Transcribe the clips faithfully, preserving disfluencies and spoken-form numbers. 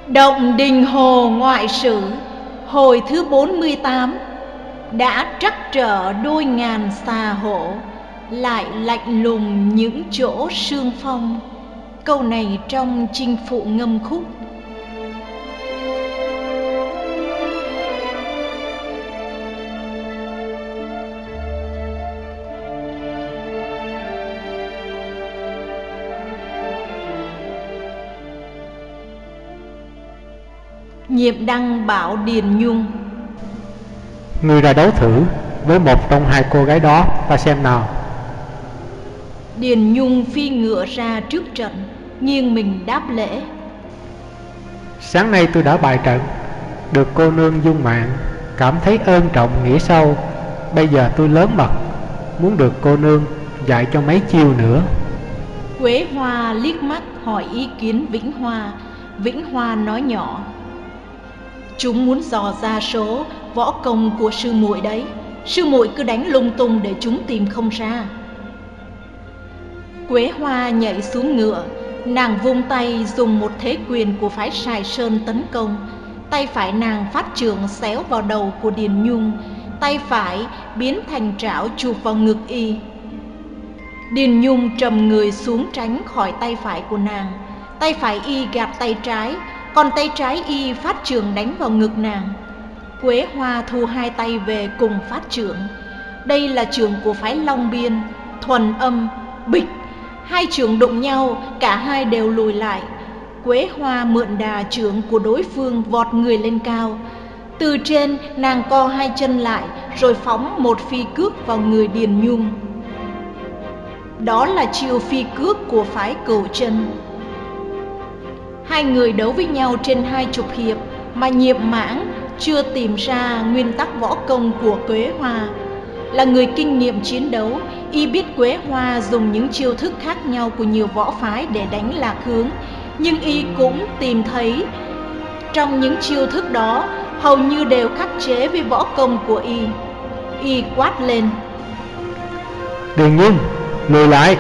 Động Đình Hồ Ngoại Sử hồi thứ bốn mươi tám. Đã trắc trở đôi ngàn xà hổ, lại lạnh lùng những chỗ sương phong. Câu này trong Chinh Phụ Ngâm Khúc. Nhiệm Đăng bảo Điền Nhung: Ngươi ra đấu thử với một trong hai cô gái đó, ta xem nào. Điền Nhung phi ngựa ra trước trận, nghiêng mình đáp lễ: Sáng nay tôi đã bài trận, được cô nương dung mạng, cảm thấy ơn trọng nghĩa sâu. Bây giờ tôi lớn mật, muốn được cô nương dạy cho mấy chiêu nữa. Quế Hoa liếc mắt hỏi ý kiến Vĩnh Hoa. Vĩnh Hoa nói nhỏ: Chúng muốn dò ra số võ công của sư muội đấy. Sư muội cứ đánh lung tung để chúng tìm không ra. Quế Hoa nhảy xuống ngựa, nàng vung tay dùng một thế quyền của phái Sài Sơn tấn công. Tay phải nàng phát trường xéo vào đầu của Điền Nhung, tay phải biến thành trảo chụp vào ngực y. Điền Nhung trầm người xuống tránh khỏi tay phải của nàng. Tay phải y gạt tay trái, còn tay trái y phát trường đánh vào ngực nàng. Quế Hoa thu hai tay về cùng phát trưởng. Đây là trưởng của phái Long Biên. Thuần âm, bịch, hai trưởng đụng nhau, cả hai đều lùi lại. Quế Hoa mượn đà trưởng của đối phương vọt người lên cao. Từ trên nàng co hai chân lại, rồi phóng một phi cước vào người Điền Nhung. Đó là chiêu phi cước của phái Cửu Chân. Hai người đấu với nhau trên hai chục hiệp mà Nhiệm Mãng chưa tìm ra nguyên tắc võ công của Quế Hoa. Là người kinh nghiệm chiến đấu, y biết Quế Hoa dùng những chiêu thức khác nhau của nhiều võ phái để đánh lạc hướng, nhưng y cũng tìm thấy trong những chiêu thức đó hầu như đều khắc chế với võ công của y. Y quát lên: Điền Nhung, lùi lại!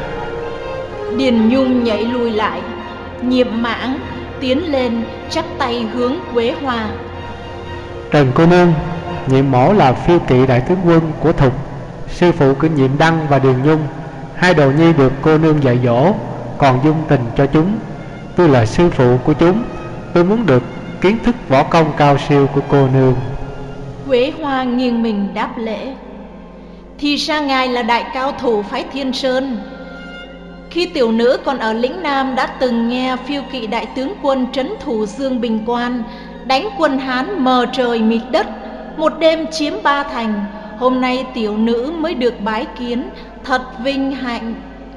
Điền Nhung nhảy lùi lại. Nhiệm Mãng tiến lên chắp tay hướng Quế Hoa: Trần cô nương, Nhiệm mỗ là phiêu kỵ đại tướng quân của Thục, sư phụ của Nhiệm Đăng và Điền Nhung. Hai đồ nhi được cô nương dạy dỗ, còn dung tình cho chúng. Tôi là sư phụ của chúng, tôi muốn được kiến thức võ công cao siêu của cô nương. Quế Hoa nghiêng mình đáp lễ: Thì ra ngài là đại cao thủ phái Thiên Sơn. Khi tiểu nữ còn ở lĩnh Nam đã từng nghe phiêu kỵ đại tướng quân trấn thủ Dương Bình Quan, đánh quân Hán mờ trời mịt đất, một đêm chiếm ba thành. Hôm nay tiểu nữ mới được bái kiến, thật vinh hạnh.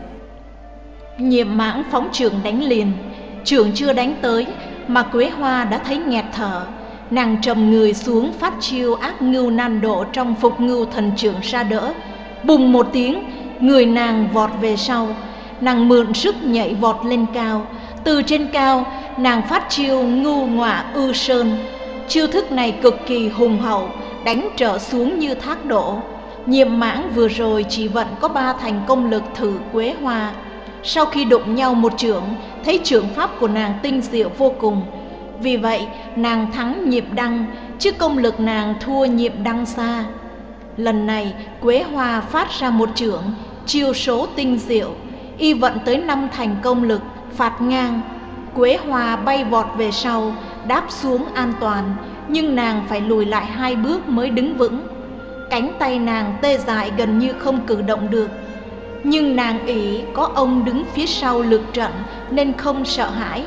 Nhiệm Mãng phóng trưởng đánh liền. Trưởng chưa đánh tới mà Quế Hoa đã thấy nghẹt thở. Nàng trầm người xuống phát chiêu ác ngưu nan độ trong Phục Ngưu Thần Trưởng ra đỡ. Bùng một tiếng, người nàng vọt về sau. Nàng mượn sức nhảy vọt lên cao. Từ trên cao nàng phát chiêu Ngưu Ngọa Ư Sơn. Chiêu thức này cực kỳ hùng hậu, đánh trở xuống như thác đổ. Nhiệm Mãng vừa rồi chỉ vận có ba thành công lực thử Quế Hoa. Sau khi đụng nhau một chưởng, thấy chưởng pháp của nàng tinh diệu vô cùng. Vì vậy nàng thắng Nhiệm Đăng, chứ công lực nàng thua Nhiệm Đăng xa. Lần này Quế Hoa phát ra một chưởng, chiêu số tinh diệu, y vận tới năm thành công lực, phạt ngang. Quế Hoa bay vọt về sau, đáp xuống an toàn, nhưng nàng phải lùi lại hai bước mới đứng vững. Cánh tay nàng tê dại gần như không cử động được, nhưng nàng ỷ có ông đứng phía sau lực trận nên không sợ hãi.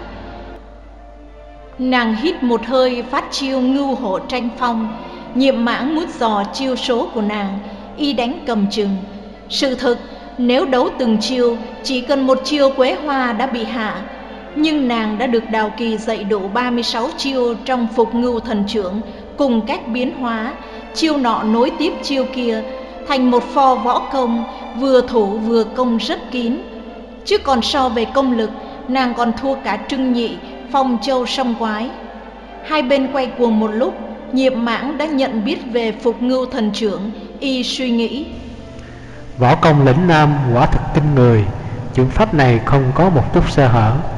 Nàng hít một hơi phát chiêu Ngưu Hổ Tranh Phong. Nhiệm Mãng muốn dò chiêu số của nàng, y đánh cầm chừng. Sự thực nếu đấu từng chiêu, chỉ cần một chiêu Quế Hoa đã bị hạ. Nhưng nàng đã được Đào Kỳ dạy đủ ba mươi sáu chiêu trong Phục Ngưu Thần Trưởng, cùng cách biến hóa, chiêu nọ nối tiếp chiêu kia, thành một pho võ công vừa thủ vừa công rất kín. Chứ còn so về công lực, nàng còn thua cả Trưng Nhị, Phong Châu Song Quái. Hai bên quay cuồng một lúc, Nhiệm Mãng đã nhận biết về Phục Ngưu Thần Trưởng. Y suy nghĩ: Võ công lĩnh Nam quả thực kinh người, chưởng pháp này không có một chút sơ hở.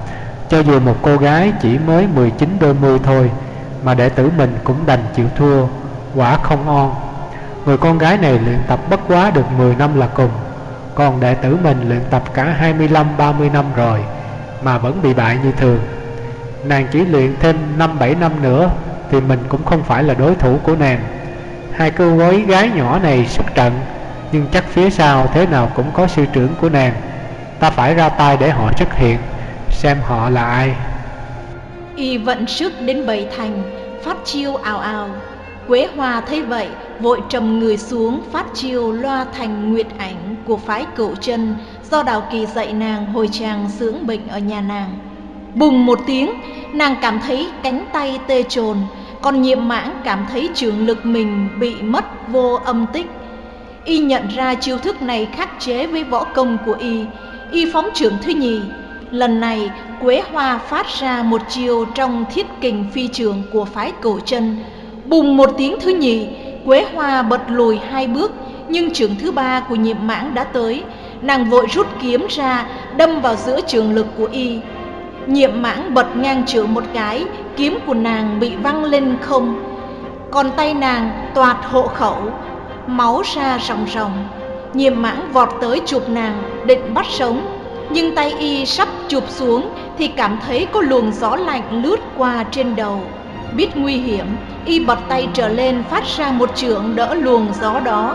Cho dù một cô gái chỉ mới mười chín đôi mươi thôi mà đệ tử mình cũng đành chịu thua, quả không on. Người con gái này luyện tập bất quá được mười năm là cùng, còn đệ tử mình luyện tập cả hai mươi lăm ba mươi năm rồi mà vẫn bị bại như thường. Nàng chỉ luyện thêm năm bảy năm nữa thì mình cũng không phải là đối thủ của nàng. Hai cô gái gái nhỏ này xuất trận, nhưng chắc phía sau thế nào cũng có sư trưởng của nàng. Ta phải ra tay để họ xuất hiện, xem họ là ai. Y vận sức đến bảy thành, phát chiêu ào ào. Quế Hoa thấy vậy, vội trầm người xuống phát chiêu loa thành nguyệt ảnh của phái Cửu Chân do Đào Kỳ dạy nàng hồi chàng dưỡng bệnh ở nhà nàng. Bùng một tiếng, nàng cảm thấy cánh tay tê chồn, còn Nhiệm Mãng cảm thấy trường lực mình bị mất vô âm tích. Y nhận ra chiêu thức này khắc chế với võ công của y, y phóng chưởng thứ nhì. Lần này Quế Hoa phát ra một chiêu trong thiết kình phi trường của phái Cửu Chân. Bùng một tiếng thứ nhì, Quế Hoa bật lùi hai bước, nhưng chưởng thứ ba của Nhiệm Mãng đã tới. Nàng vội rút kiếm ra, đâm vào giữa trường lực của y. Nhiệm Mãng bật ngang chưởng một cái, kiếm của nàng bị văng lên không, còn tay nàng toạt hộ khẩu, máu ra ròng ròng. Nhiệm Mãng vọt tới chụp nàng, định bắt sống, nhưng tay y sắp chụp xuống thì cảm thấy có luồng gió lạnh lướt qua trên đầu. Biết nguy hiểm, y bật tay trở lên phát ra một chưởng đỡ luồng gió đó.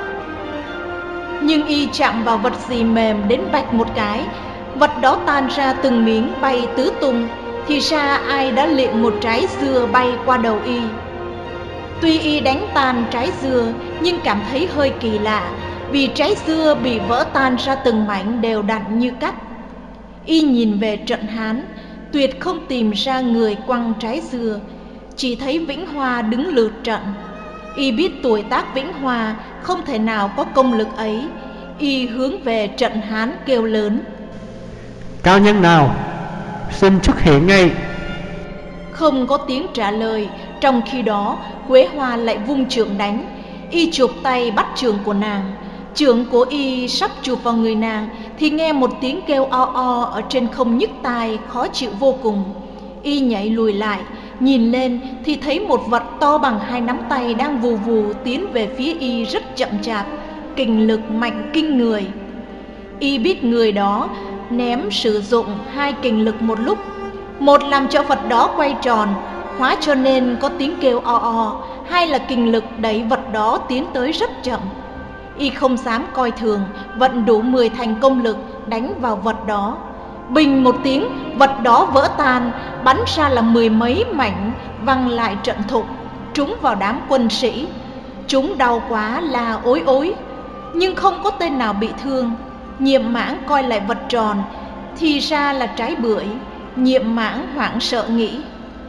Nhưng y chạm vào vật gì mềm đến bạch một cái, vật đó tan ra từng miếng bay tứ tung. Thì ra ai đã liệng một trái dưa bay qua đầu y. Tuy y đánh tan trái dưa nhưng cảm thấy hơi kỳ lạ, vì trái dưa bị vỡ tan ra từng mảnh đều đặn như cắt. Y nhìn về trận Hán, tuyệt không tìm ra người quăng trái dưa, chỉ thấy Vĩnh Hoa đứng lượt trận. Y biết tuổi tác Vĩnh Hoa không thể nào có công lực ấy. Y hướng về trận Hán kêu lớn: Cao nhân nào, xin xuất hiện ngay. Không có tiếng trả lời. Trong khi đó Quế Hoa lại vung chưởng đánh. Y chụp tay bắt chưởng của nàng. Chưởng của y sắp chụp vào người nàng thì nghe một tiếng kêu o o ở trên không nhức tai, khó chịu vô cùng. Y nhảy lùi lại, nhìn lên thì thấy một vật to bằng hai nắm tay đang vù vù tiến về phía y rất chậm chạp, kình lực mạnh kinh người. Y biết người đó ném sử dụng hai kình lực một lúc, một làm cho vật đó quay tròn, hóa cho nên có tiếng kêu o o, hai là kình lực đẩy vật đó tiến tới rất chậm. Y không dám coi thường, vận đủ mười thành công lực đánh vào vật đó. Bình một tiếng, vật đó vỡ tan, bắn ra là mười mấy mảnh, văng lại trận thục, trúng vào đám quân sĩ. Chúng đau quá là ối ối, nhưng không có tên nào bị thương. Nhiệm Mãng coi lại vật tròn, thì ra là trái bưởi. Nhiệm Mãng hoảng sợ nghĩ: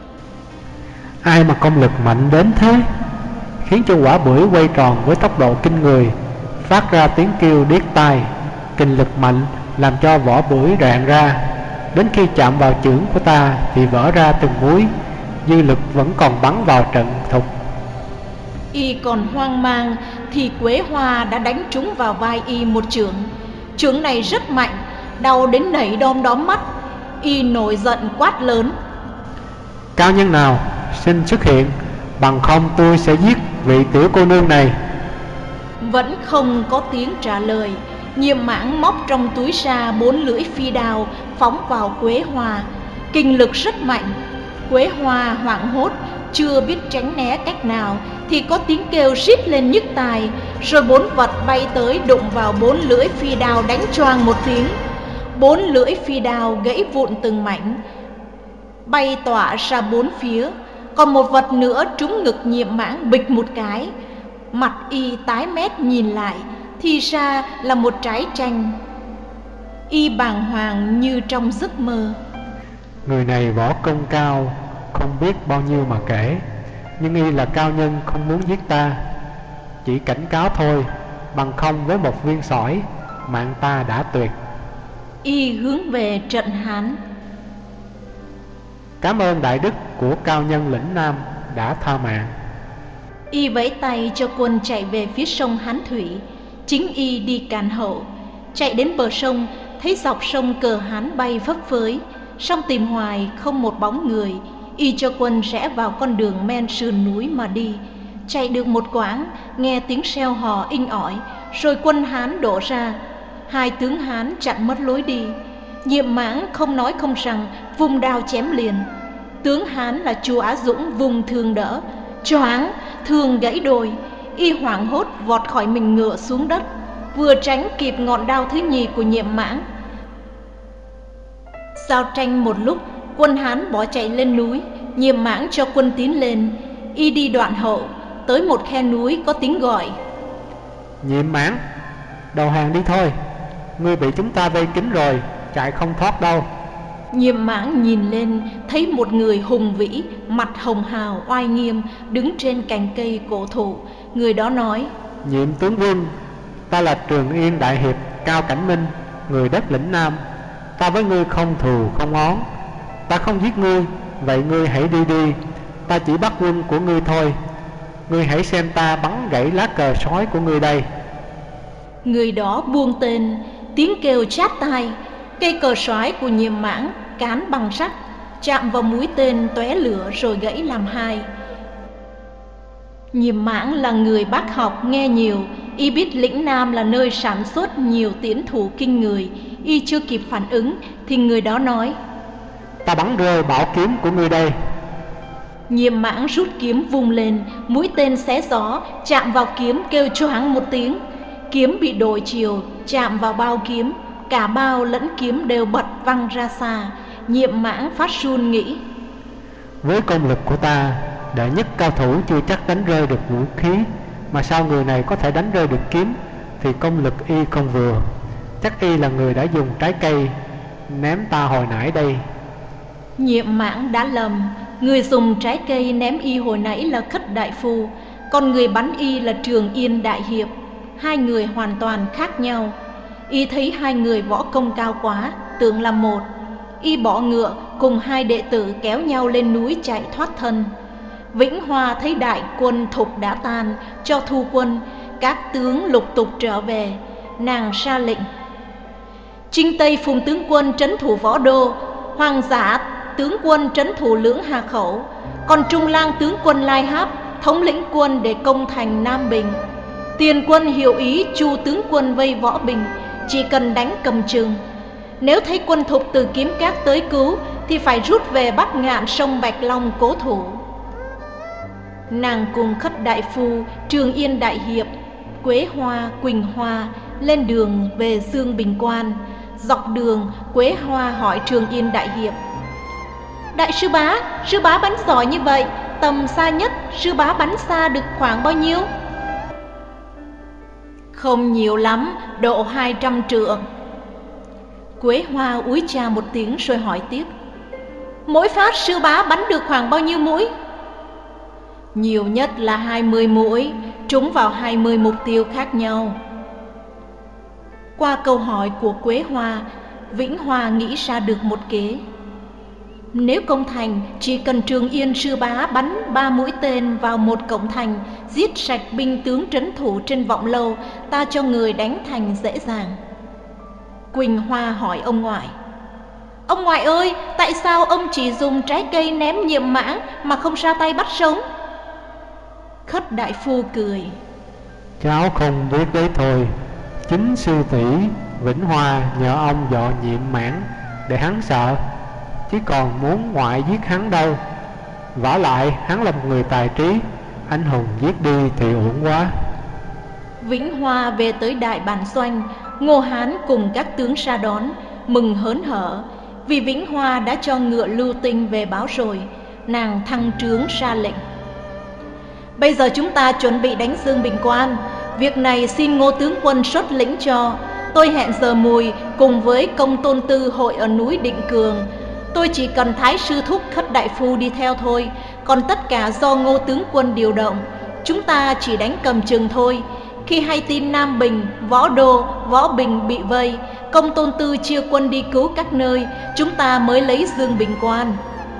Ai mà công lực mạnh đến thế, khiến cho quả bưởi quay tròn với tốc độ kinh người, phát ra tiếng kêu điếc tai. Kình lực mạnh làm cho vỏ bưởi rạn ra, đến khi chạm vào chưởng của ta thì vỡ ra từng múi, dư lực vẫn còn bắn vào trận thục. Y còn hoang mang thì Quế Hoa đã đánh trúng vào vai y một chưởng. Chưởng này rất mạnh, đau đến nảy đom đóm mắt. Y nổi giận quát lớn: Cao nhân nào, xin xuất hiện, bằng không tôi sẽ giết vị tiểu cô nương này. Vẫn không có tiếng trả lời. Nhiệm Mãng móc trong túi ra bốn lưỡi phi đao phóng vào Quế Hoa, kinh lực rất mạnh. Quế Hoa hoảng hốt, chưa biết tránh né cách nào thì có tiếng kêu rít lên nhức tai, rồi bốn vật bay tới đụng vào bốn lưỡi phi đao, đánh choang một tiếng. Bốn lưỡi phi đao gãy vụn từng mảnh, bay tỏa ra bốn phía. Còn một vật nữa trúng ngực Nhiệm Mãng bịch một cái. Mặt y tái mét nhìn lại, thì ra là một trái chanh. Y bàng hoàng như trong giấc mơ. Người này võ công cao, không biết bao nhiêu mà kể, nhưng y là cao nhân không muốn giết ta, chỉ cảnh cáo thôi, bằng không với một viên sỏi mạng ta đã tuyệt. Y hướng về trận Hán: Cảm ơn đại đức của cao nhân lĩnh Nam đã tha mạng. Y vẫy tay cho quân chạy về phía sông Hán Thủy. Chính y đi càn hậu. Chạy đến bờ sông, thấy dọc sông cờ Hán bay phấp phới. song tìm hoài không một bóng người. Y cho quân rẽ vào con đường men sườn núi mà đi. Chạy được một quãng, nghe tiếng reo hò inh ỏi, rồi quân Hán đổ ra. Hai tướng Hán chặn mất lối đi. Nhiệm Mãng không nói không rằng, vùng đao chém liền. Tướng Hán là Chu Á Dũng vùng thương đỡ, choáng thương gãy đôi. Y hoảng hốt vọt khỏi mình ngựa xuống đất, vừa tránh kịp ngọn đao thứ nhì của Nhiệm Mãng. Giao tranh một lúc, quân Hán bỏ chạy lên núi. Nhiệm Mãng cho quân tiến lên. Y đi đoạn hậu, tới một khe núi có tiếng gọi: Nhiệm Mãng, đầu hàng đi thôi, ngươi bị chúng ta vây kín rồi, chạy không thoát đâu. Nhiệm Mãng nhìn lên, thấy một người hùng vĩ, mặt hồng hào oai nghiêm, đứng trên cành cây cổ thụ. Người đó nói: Nhiệm tướng quân, ta là Trường Yên Đại Hiệp Cao Cảnh Minh, người đất lĩnh Nam. Ta với ngươi không thù không oán, ta không giết ngươi, vậy ngươi hãy đi đi, ta chỉ bắt quân của ngươi thôi. Ngươi hãy xem ta bắn gãy lá cờ sói của ngươi đây. Người đó buông tên, tiếng kêu chát tai. Cây cờ sói của Nhiệm Mãng cán bằng sắt, chạm vào mũi tên tóe lửa rồi gãy làm hai. Nhiệm Mãng là người bác học nghe nhiều. Y biết lĩnh Nam là nơi sản xuất nhiều tiễn thủ kinh người. Y chưa kịp phản ứng thì người đó nói: Ta bắn rơi bảo kiếm của ngươi đây. Nhiệm Mãng rút kiếm vung lên, mũi tên xé gió, chạm vào kiếm kêu choáng một tiếng. Kiếm bị đổi chiều, chạm vào bao kiếm, cả bao lẫn kiếm đều bật văng ra xa. Nhiệm Mãng phát run nghĩ: Với công lực của ta, đệ nhất cao thủ chưa chắc đánh rơi được vũ khí, mà sao người này có thể đánh rơi được kiếm, thì công lực y không vừa. Chắc y là người đã dùng trái cây ném ta hồi nãy đây. Nhiệm Mãng đã lầm. Người dùng trái cây ném y hồi nãy là Khất Đại Phu, còn người bắn y là Trường Yên Đại Hiệp. Hai người hoàn toàn khác nhau. Y thấy hai người võ công cao quá, tưởng là một. Y bỏ ngựa cùng hai đệ tử kéo nhau lên núi chạy thoát thân. Vĩnh Hoa thấy đại quân Thục đã tan, cho thu quân, các tướng lục tục trở về. Nàng ra lệnh: Trinh Tây Phùng tướng quân trấn thủ Võ Đô, Hoàng Giả tướng quân trấn thủ Lưỡng Hà Khẩu, còn Trung Lang tướng quân Lai Háp thống lĩnh quân để công thành Nam Bình. Tiền quân hiệu ý Chu tướng quân vây Võ Bình, chỉ cần đánh cầm chừng. Nếu thấy quân Thục từ Kiếm Cát tới cứu thì phải rút về Bắc Ngạn sông Bạch Long cố thủ. Nàng cùng Khất Đại Phu, Trường Yên Đại Hiệp, Quế Hoa, Quỳnh Hoa lên đường về Dương Bình Quan. Dọc đường, Quế Hoa hỏi Trường Yên Đại Hiệp: Đại sư bá, sư bá bắn giỏi như vậy, tầm xa nhất sư bá bắn xa được khoảng bao nhiêu? Không nhiều lắm, độ hai trăm trượng. Quế Hoa úi cha một tiếng rồi hỏi tiếp: Mỗi phát sư bá bắn được khoảng bao nhiêu mũi? Nhiều nhất là hai mươi mũi, trúng vào hai mươi mục tiêu khác nhau. Qua câu hỏi của Quế Hoa, Vĩnh Hoa nghĩ ra được một kế. Nếu công thành, chỉ cần Trường Yên sư bá bắn ba mũi tên vào một cổng thành, giết sạch binh tướng trấn thủ trên Vọng Lâu, ta cho người đánh thành dễ dàng. Quỳnh Hoa hỏi ông ngoại: Ông ngoại ơi, tại sao ông chỉ dùng trái cây ném Nhiệm Mãng mà không ra tay bắt sống? Khất Đại Phu cười: Cháu không biết đấy thôi. Chính sư tỷ Vĩnh Hoa nhờ ông dọ Nhiệm Mãng để hắn sợ, chứ còn muốn ngoại giết hắn đâu. Vả lại hắn là một người tài trí, anh hùng giết đi thì uổng quá. Vĩnh Hoa về tới đại bản doanh, Ngô Hán cùng các tướng ra đón, mừng hớn hở. Vì Vĩnh Hoa đã cho ngựa Lưu Tinh về báo rồi, nàng thăng trướng ra lệnh: Bây giờ chúng ta chuẩn bị đánh Dương Bình Quan. Việc này xin Ngô tướng quân xuất lĩnh cho. Tôi hẹn giờ mùi cùng với Công Tôn Tư hội ở núi Định Cường. Tôi chỉ cần Thái sư thúc Khất Đại Phu đi theo thôi, còn tất cả do Ngô tướng quân điều động. Chúng ta chỉ đánh cầm chừng thôi. Khi hay tin Nam Bình, Võ Đô, Võ Bình bị vây, Công Tôn Tư chia quân đi cứu các nơi, chúng ta mới lấy Dương Bình Quan.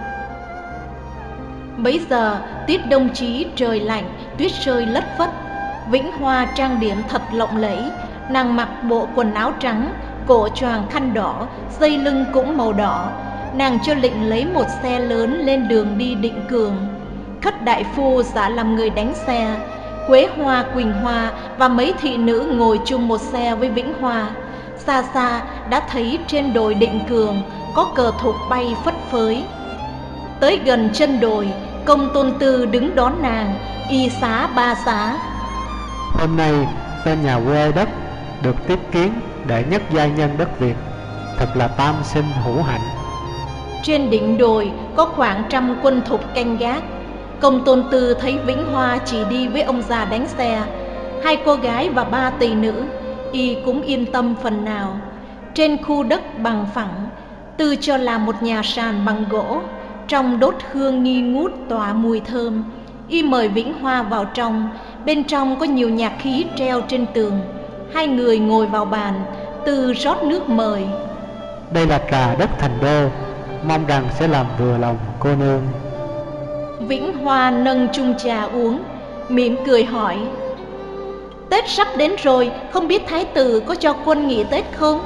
Bấy giờ tiết đông chí trời lạnh, tuyết rơi lất phất. Vĩnh Hoa trang điểm thật lộng lẫy. Nàng mặc bộ quần áo trắng, cổ choàng khăn đỏ, dây lưng cũng màu đỏ. nàng cho lệnh lấy một xe lớn lên đường đi Định Cường. Khất đại phu giả làm người đánh xe. Quế Hoa, Quỳnh Hoa và mấy thị nữ ngồi chung một xe với Vĩnh Hoa. Xa xa đã thấy trên đồi Định Cường có cờ thục bay phất phới. Tới gần chân đồi, Công Tôn Tư đứng đón nàng, y xá ba xá. Hôm nay tên nhà quê đất được tiếp kiến đệ nhất giai nhân đất Việt, thật là tam sinh hữu hạnh. Trên đỉnh đồi có khoảng trăm quân thục canh gác. Công Tôn Tư thấy Vĩnh Hoa chỉ đi với ông già đánh xe, hai cô gái và ba tỳ nữ, y cũng yên tâm phần nào. Trên khu đất bằng phẳng, Tư cho làm một nhà sàn bằng gỗ, trong đốt hương nghi ngút tỏa mùi thơm. Y mời Vĩnh Hoa vào trong, bên trong có nhiều nhạc khí treo trên tường. Hai người ngồi vào bàn, Tư rót nước mời. Đây là trà đất Thành Đô, mong rằng sẽ làm vừa lòng cô nương. Vĩnh Hoa nâng chung trà uống, mỉm cười hỏi: Tết sắp đến rồi, không biết thái tử có cho quân nghỉ Tết không?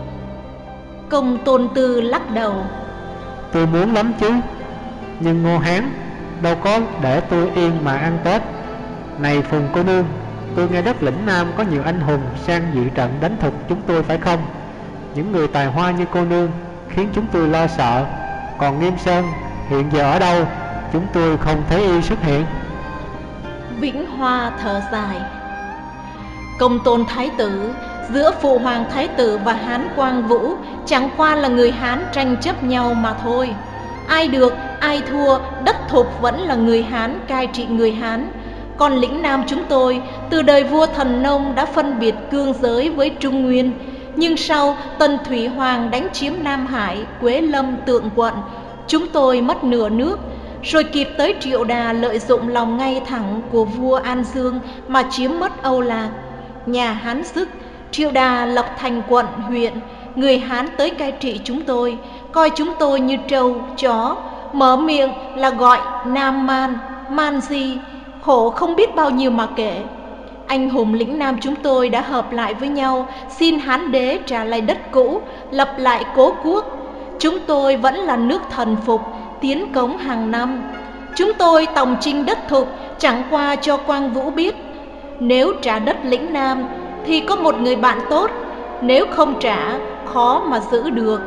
Công Tôn Tư lắc đầu: Tôi muốn lắm chứ, nhưng Ngô Hán đâu có để tôi yên mà ăn Tết. Này Phùng cô nương, tôi nghe đất lĩnh Nam có nhiều anh hùng sang dự trận đánh thục chúng tôi phải không? Những người tài hoa như cô nương khiến chúng tôi lo sợ. Còn Nghiêm Sơn hiện giờ ở đâu? Chúng tôi không thấy y xuất hiện. Vĩnh Hoa thở dài: Công Tôn thái tử, giữa Phụ Hoàng thái tử và Hán Quang Vũ chẳng qua là người Hán tranh chấp nhau mà thôi. Ai được, ai thua, đất thục vẫn là người Hán cai trị người Hán. Còn lĩnh Nam chúng tôi, từ đời vua Thần Nông đã phân biệt cương giới với Trung Nguyên. Nhưng sau Tần Thủy Hoàng đánh chiếm Nam Hải, Quế Lâm, Tượng Quận, chúng tôi mất nửa nước. Rồi kịp tới Triệu Đà lợi dụng lòng ngay thẳng của vua An Dương mà chiếm mất Âu Lạc. Nhà Hán dứt, Triệu Đà lập thành quận, huyện. Người Hán tới cai trị chúng tôi, coi chúng tôi như trâu, chó. Mở miệng là gọi Nam Man, Man Di, khổ không biết bao nhiêu mà kể. Anh hùng lĩnh Nam chúng tôi đã hợp lại với nhau, xin Hán đế trả lại đất cũ, lập lại cố quốc. Chúng tôi vẫn là nước thần phục, tiến cống hàng năm. Chúng tôi tòng chinh đất thục, chẳng qua cho Quang Vũ biết. Nếu trả đất lĩnh Nam thì có một người bạn tốt, nếu không trả khó mà giữ được.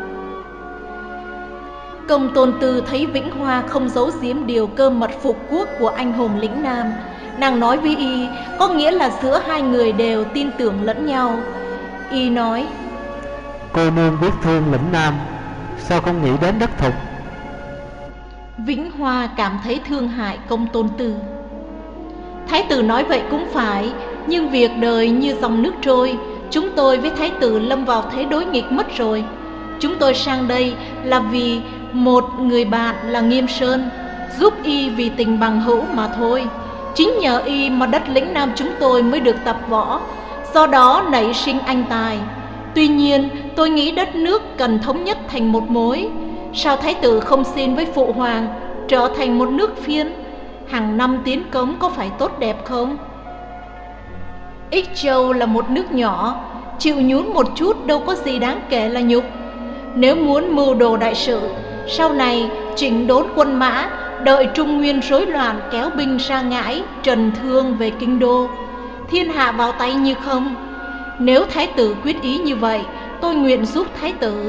Công Tôn Tư thấy Vĩnh Hoa không giấu giếm điều cơ mật phục quốc của anh hùng lĩnh Nam. Nàng nói với y có nghĩa là giữa hai người đều tin tưởng lẫn nhau. Y nói: Cô nương biết thương lĩnh Nam, sao không nghĩ đến đất thục? Vĩnh Hoa cảm thấy thương hại Công Tôn Tư. Thái tử nói vậy cũng phải, nhưng việc đời như dòng nước trôi. Chúng tôi với thái tử lâm vào thế đối nghịch mất rồi. Chúng tôi sang đây là vì một người bạn là Nghiêm Sơn, giúp y vì tình bằng hữu mà thôi. Chính nhờ y mà đất lĩnh Nam chúng tôi mới được tập võ, do đó nảy sinh anh tài. Tuy nhiên tôi nghĩ đất nước cần thống nhất thành một mối. Sao thái tử không xin với Phụ Hoàng trở thành một nước phiên, hàng năm tiến cống có phải tốt đẹp không? Ích Châu là một nước nhỏ, chịu nhún một chút đâu có gì đáng kể là nhục. Nếu muốn mưu đồ đại sự, sau này chỉnh đốn quân mã, đợi Trung Nguyên rối loạn kéo binh ra Ngãi, Trần Thương về Kinh Đô, thiên hạ vào tay như không. Nếu thái tử quyết ý như vậy, tôi nguyện giúp thái tử.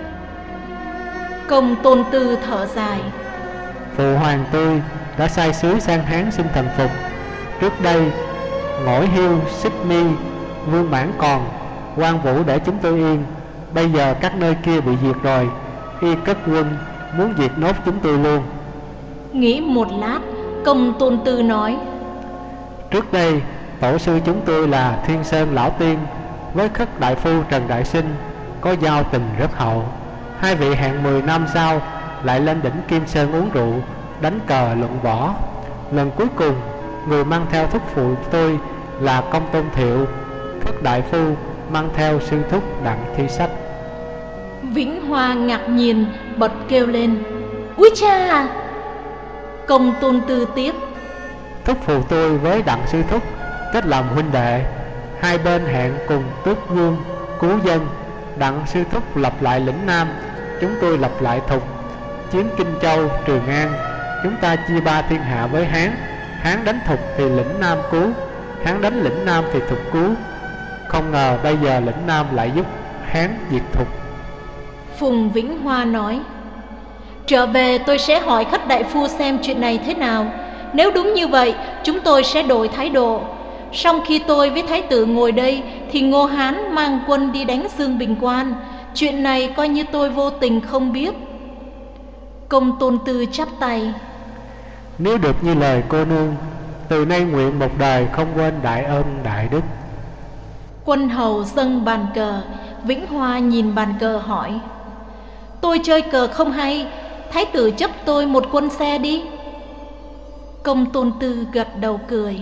Công Tôn Tư thở dài: Phụ hoàng tôi đã sai sứ sang Hán xin thần phục. Trước đây Ngõi Hiêu, Xích Mi, Vương Mãn còn, Quang Vũ để chúng tôi yên. Bây giờ các nơi kia bị diệt rồi, y cất quân muốn diệt nốt chúng tôi luôn. Nghĩ một lát, Công Tôn Tư nói: Trước đây tổ sư chúng tôi là Thiên Sơn Lão Tiên với Khất đại phu Trần Đại Sinh có giao tình rất hậu. Hai vị hẹn mười năm sau lại lên đỉnh Kim Sơn uống rượu, đánh cờ luận võ. Lần cuối cùng người mang theo thúc phụ tôi là Công Tôn Thiệu, Khất đại phu mang theo sư thúc Đặng Thi Sách. Vĩnh Hoa ngạc nhiên bật kêu lên: Úi cha! Công Tôn Tư tiếp: Thúc phụ tôi với Đặng sư thúc kết làm huynh đệ, hai bên hẹn cùng tước vương cứu dân. Đặng sư thúc lập lại lĩnh Nam, chúng tôi lập lại Thục, chiếm Kinh Châu, Trường An. Chúng ta chia ba thiên hạ với Hán. Hán đánh Thục thì lĩnh Nam cứu, Hán đánh lĩnh Nam thì Thục cứu. Không ngờ bây giờ lĩnh Nam lại giúp Hán diệt Thục. Phùng Vĩnh Hoa nói: Trở về tôi sẽ hỏi Khất đại phu xem chuyện này thế nào. Nếu đúng như vậy, chúng tôi sẽ đổi thái độ. Song khi tôi với thái tử ngồi đây thì Ngô Hán mang quân đi đánh Dương Bình Quan. Chuyện này coi như tôi vô tình không biết. Công Tôn Tư chắp tay: Nếu được như lời cô nương, từ nay nguyện một đời không quên đại ân đại đức. Quân hầu dâng bàn cờ. Vĩnh Hoa nhìn bàn cờ hỏi: Tôi chơi cờ không hay, thái tử chấp tôi một quân xe đi. Công Tôn Tư gật đầu cười: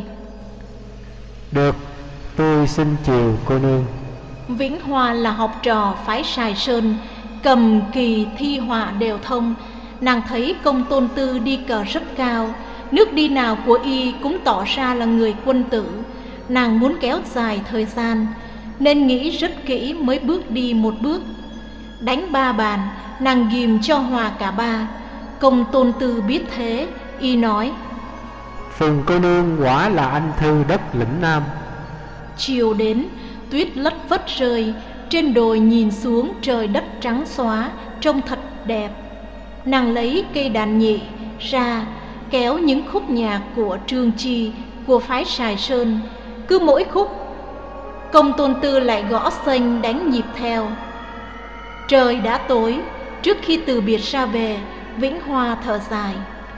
Được, tôi xin chiều cô nương. Vĩnh Hoa là học trò phái Sài Sơn, cầm kỳ thi họa đều thông. Nàng thấy Công Tôn Tư đi cờ rất cao, nước đi nào của y cũng tỏ ra là người quân tử. Nàng muốn kéo dài thời gian nên nghĩ rất kỹ mới bước đi một bước. Đánh ba bàn, nàng ghim cho hòa cả ba. Công Tôn Tư biết thế, y nói: Phùng cô nương quả là anh thư đất lĩnh Nam. Chiều đến, tuyết lất phất rơi, trên đồi nhìn xuống trời đất trắng xóa, trông thật đẹp. Nàng lấy cây đàn nhị ra, kéo những khúc nhạc của Trương Chi, của phái Sài Sơn. Cứ mỗi khúc, Công Tôn Tư lại gõ xanh đánh nhịp theo. Trời đã tối, trước khi từ biệt ra về, Vĩnh Hoa thở dài: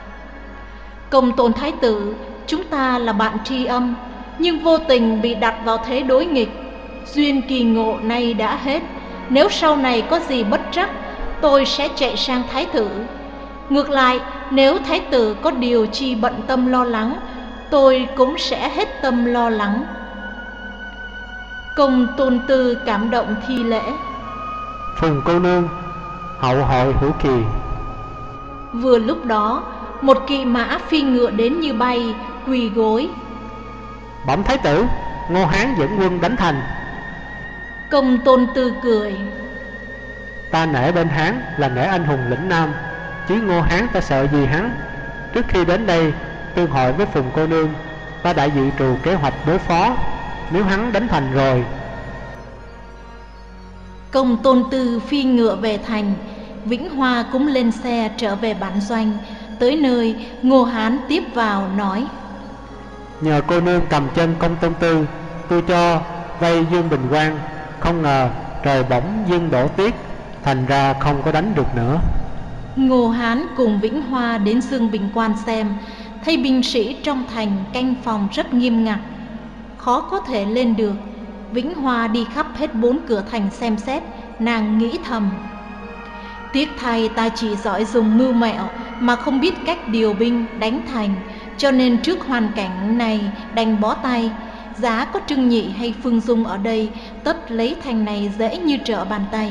Công Tôn thái tử, chúng ta là bạn tri âm, nhưng vô tình bị đặt vào thế đối nghịch. Duyên kỳ ngộ nay đã hết, nếu sau này có gì bất trắc, tôi sẽ chạy sang thái tử. Ngược lại, nếu thái tử có điều chi bận tâm lo lắng, tôi cũng sẽ hết tâm lo lắng. Công Tôn Tư cảm động thi lễ: Phùng cô nương, hậu hội hữu kỳ. Vừa lúc đó, một kỵ mã phi ngựa đến như bay, quỳ gối: Bẩm thái tử, Ngô Hán dẫn quân đánh thành. Công Tôn Tư cười: Ta nể bên Hán là nể anh hùng lĩnh Nam, chứ Ngô Hán ta sợ gì hắn. Trước khi đến đây tương hội với Phùng cô nương, ta đã dự trù kế hoạch đối phó. Nếu hắn đánh thành rồi. Công Tôn Tư phi ngựa về thành. Vĩnh Hoa cũng lên xe trở về bản doanh. Tới nơi, Ngô Hán tiếp vào nói: Nhờ cô nương cầm chân Công Tôn Tư, tôi cho vây Dương Bình Quan. Không ngờ trời bỗng dưng đổ tuyết, thành ra không có đánh được nữa. Ngô Hán cùng Vĩnh Hoa đến Dương Bình Quan xem, thấy binh sĩ trong thành canh phòng rất nghiêm ngặt, khó có thể lên được. Vĩnh Hoa đi khắp hết bốn cửa thành xem xét. Nàng nghĩ thầm: Tiếc thay ta chỉ giỏi dùng mưu mẹo mà không biết cách điều binh đánh thành, cho nên trước hoàn cảnh này đành bó tay. Giá có Trưng Nhị hay Phương Dung ở đây, tất lấy thành này dễ như trở bàn tay.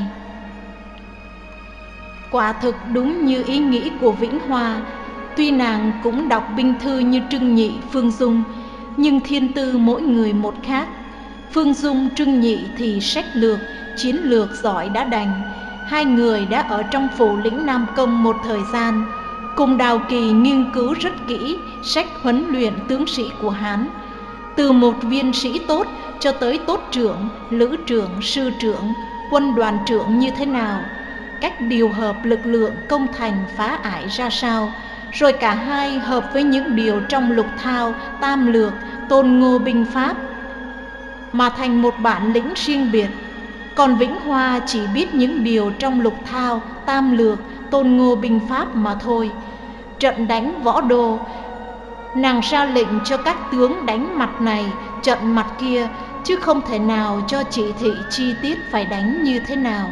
Quả thực đúng như ý nghĩ của Vĩnh Hoa. Tuy nàng cũng đọc binh thư như Trưng Nhị, Phương Dung, nhưng thiên tư mỗi người một khác. Phương Dung, Trưng Nhị thì sách lược, chiến lược giỏi đã đành. Hai người đã ở trong phủ lĩnh Nam Công một thời gian, cùng Đào Kỳ nghiên cứu rất kỹ sách huấn luyện tướng sĩ của Hán. Từ một viên sĩ tốt cho tới tốt trưởng, lữ trưởng, sư trưởng, quân đoàn trưởng như thế nào, cách điều hợp lực lượng công thành phá ải ra sao, rồi cả hai hợp với những điều trong Lục Thao, Tam Lược, Tôn Ngô binh pháp mà thành một bản lĩnh riêng biệt. Còn Vĩnh Hoa chỉ biết những điều trong Lục Thao, Tam Lược, Tôn Ngô binh pháp mà thôi. Trận đánh Võ Đô, nàng ra lệnh cho các tướng đánh mặt này, trận mặt kia, chứ không thể nào cho chỉ thị chi tiết phải đánh như thế nào.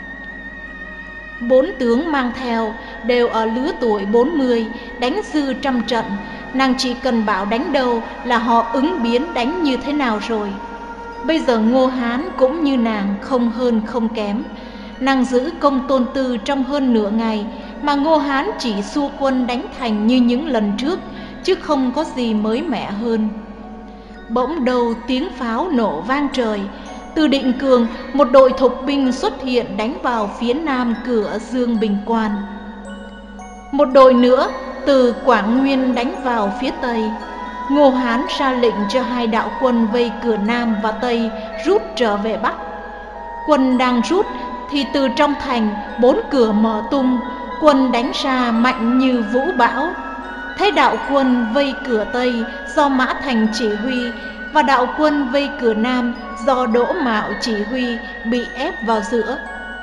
Bốn tướng mang theo đều ở lứa tuổi bốn mươi, đánh dư trăm trận. Nàng chỉ cần bảo đánh đâu là họ ứng biến đánh như thế nào rồi. Bây giờ Ngô Hán cũng như nàng, không hơn không kém. Nàng giữ Công Tôn Tư trong hơn nửa ngày, mà Ngô Hán chỉ xua quân đánh thành như những lần trước, chứ không có gì mới mẻ hơn. Bỗng đầu tiếng pháo nổ vang trời, Từ Định Cường, một đội thục binh xuất hiện đánh vào phía nam cửa Dương Bình Quan. Một đội nữa từ Quảng Nguyên đánh vào phía tây. Ngô Hán ra lệnh cho hai đạo quân vây cửa Nam và Tây rút trở về Bắc. Quân đang rút thì từ trong thành bốn cửa mở tung, quân đánh ra mạnh như vũ bão. Thấy đạo quân vây cửa Tây do Mã Thành chỉ huy và đạo quân vây cửa Nam do Đỗ Mạo chỉ huy bị ép vào giữa.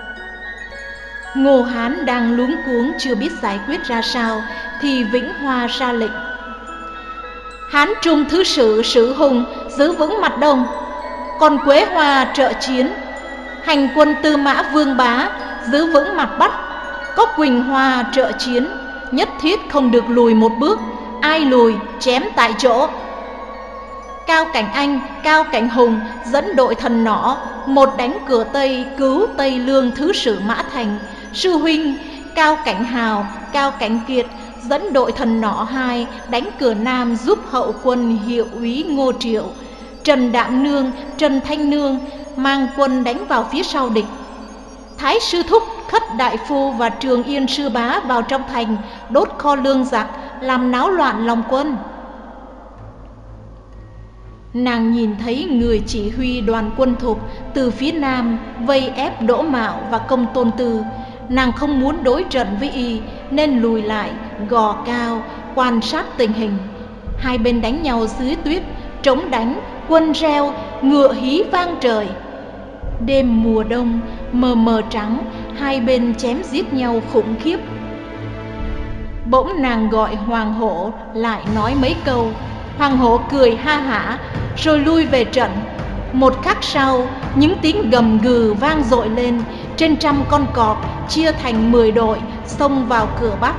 Ngô Hán đang luống cuống chưa biết giải quyết ra sao thì Vĩnh Hoa ra lệnh: Hán Trung thứ sử Sử Hùng giữ vững mặt đông, còn Quế Hoa trợ chiến. Hành quân Tư Mã Vương Bá giữ vững mặt bắc, có Quỳnh Hoa trợ chiến, nhất thiết không được lùi một bước, ai lùi chém tại chỗ. Cao Cảnh Anh, Cao Cảnh Hùng dẫn đội Thần Nỏ, một đánh cửa Tây cứu Tây Lương thứ sử Mã Thành. Sư huynh Cao Cảnh Hào, Cao Cảnh Kiệt dẫn đội Thần Nỏ hai đánh cửa Nam giúp hậu quân hiệu úy Ngô Triệu. Trần Đạm Nương, Trần Thanh Nương mang quân đánh vào phía sau địch. Thái sư thúc Khất Đại Phu và Trường Yên sư bá vào trong thành đốt kho lương giặc, làm náo loạn lòng quân. Nàng nhìn thấy người chỉ huy đoàn quân thục từ phía nam vây ép Đỗ Mạo và Công Tôn Tư. Nàng không muốn đối trận với y nên lùi lại, gò cao, quan sát tình hình. Hai bên đánh nhau dưới tuyết, trống đánh, quân reo, ngựa hí vang trời. Đêm mùa đông, mờ mờ trắng, hai bên chém giết nhau khủng khiếp. Bỗng nàng gọi Hoàng Hổ lại nói mấy câu. Hoàng Hổ cười ha hả rồi lui về trận. Một khắc sau, những tiếng gầm gừ vang dội lên. Trên trăm con cọp chia thành mười đội xông vào cửa Bắc.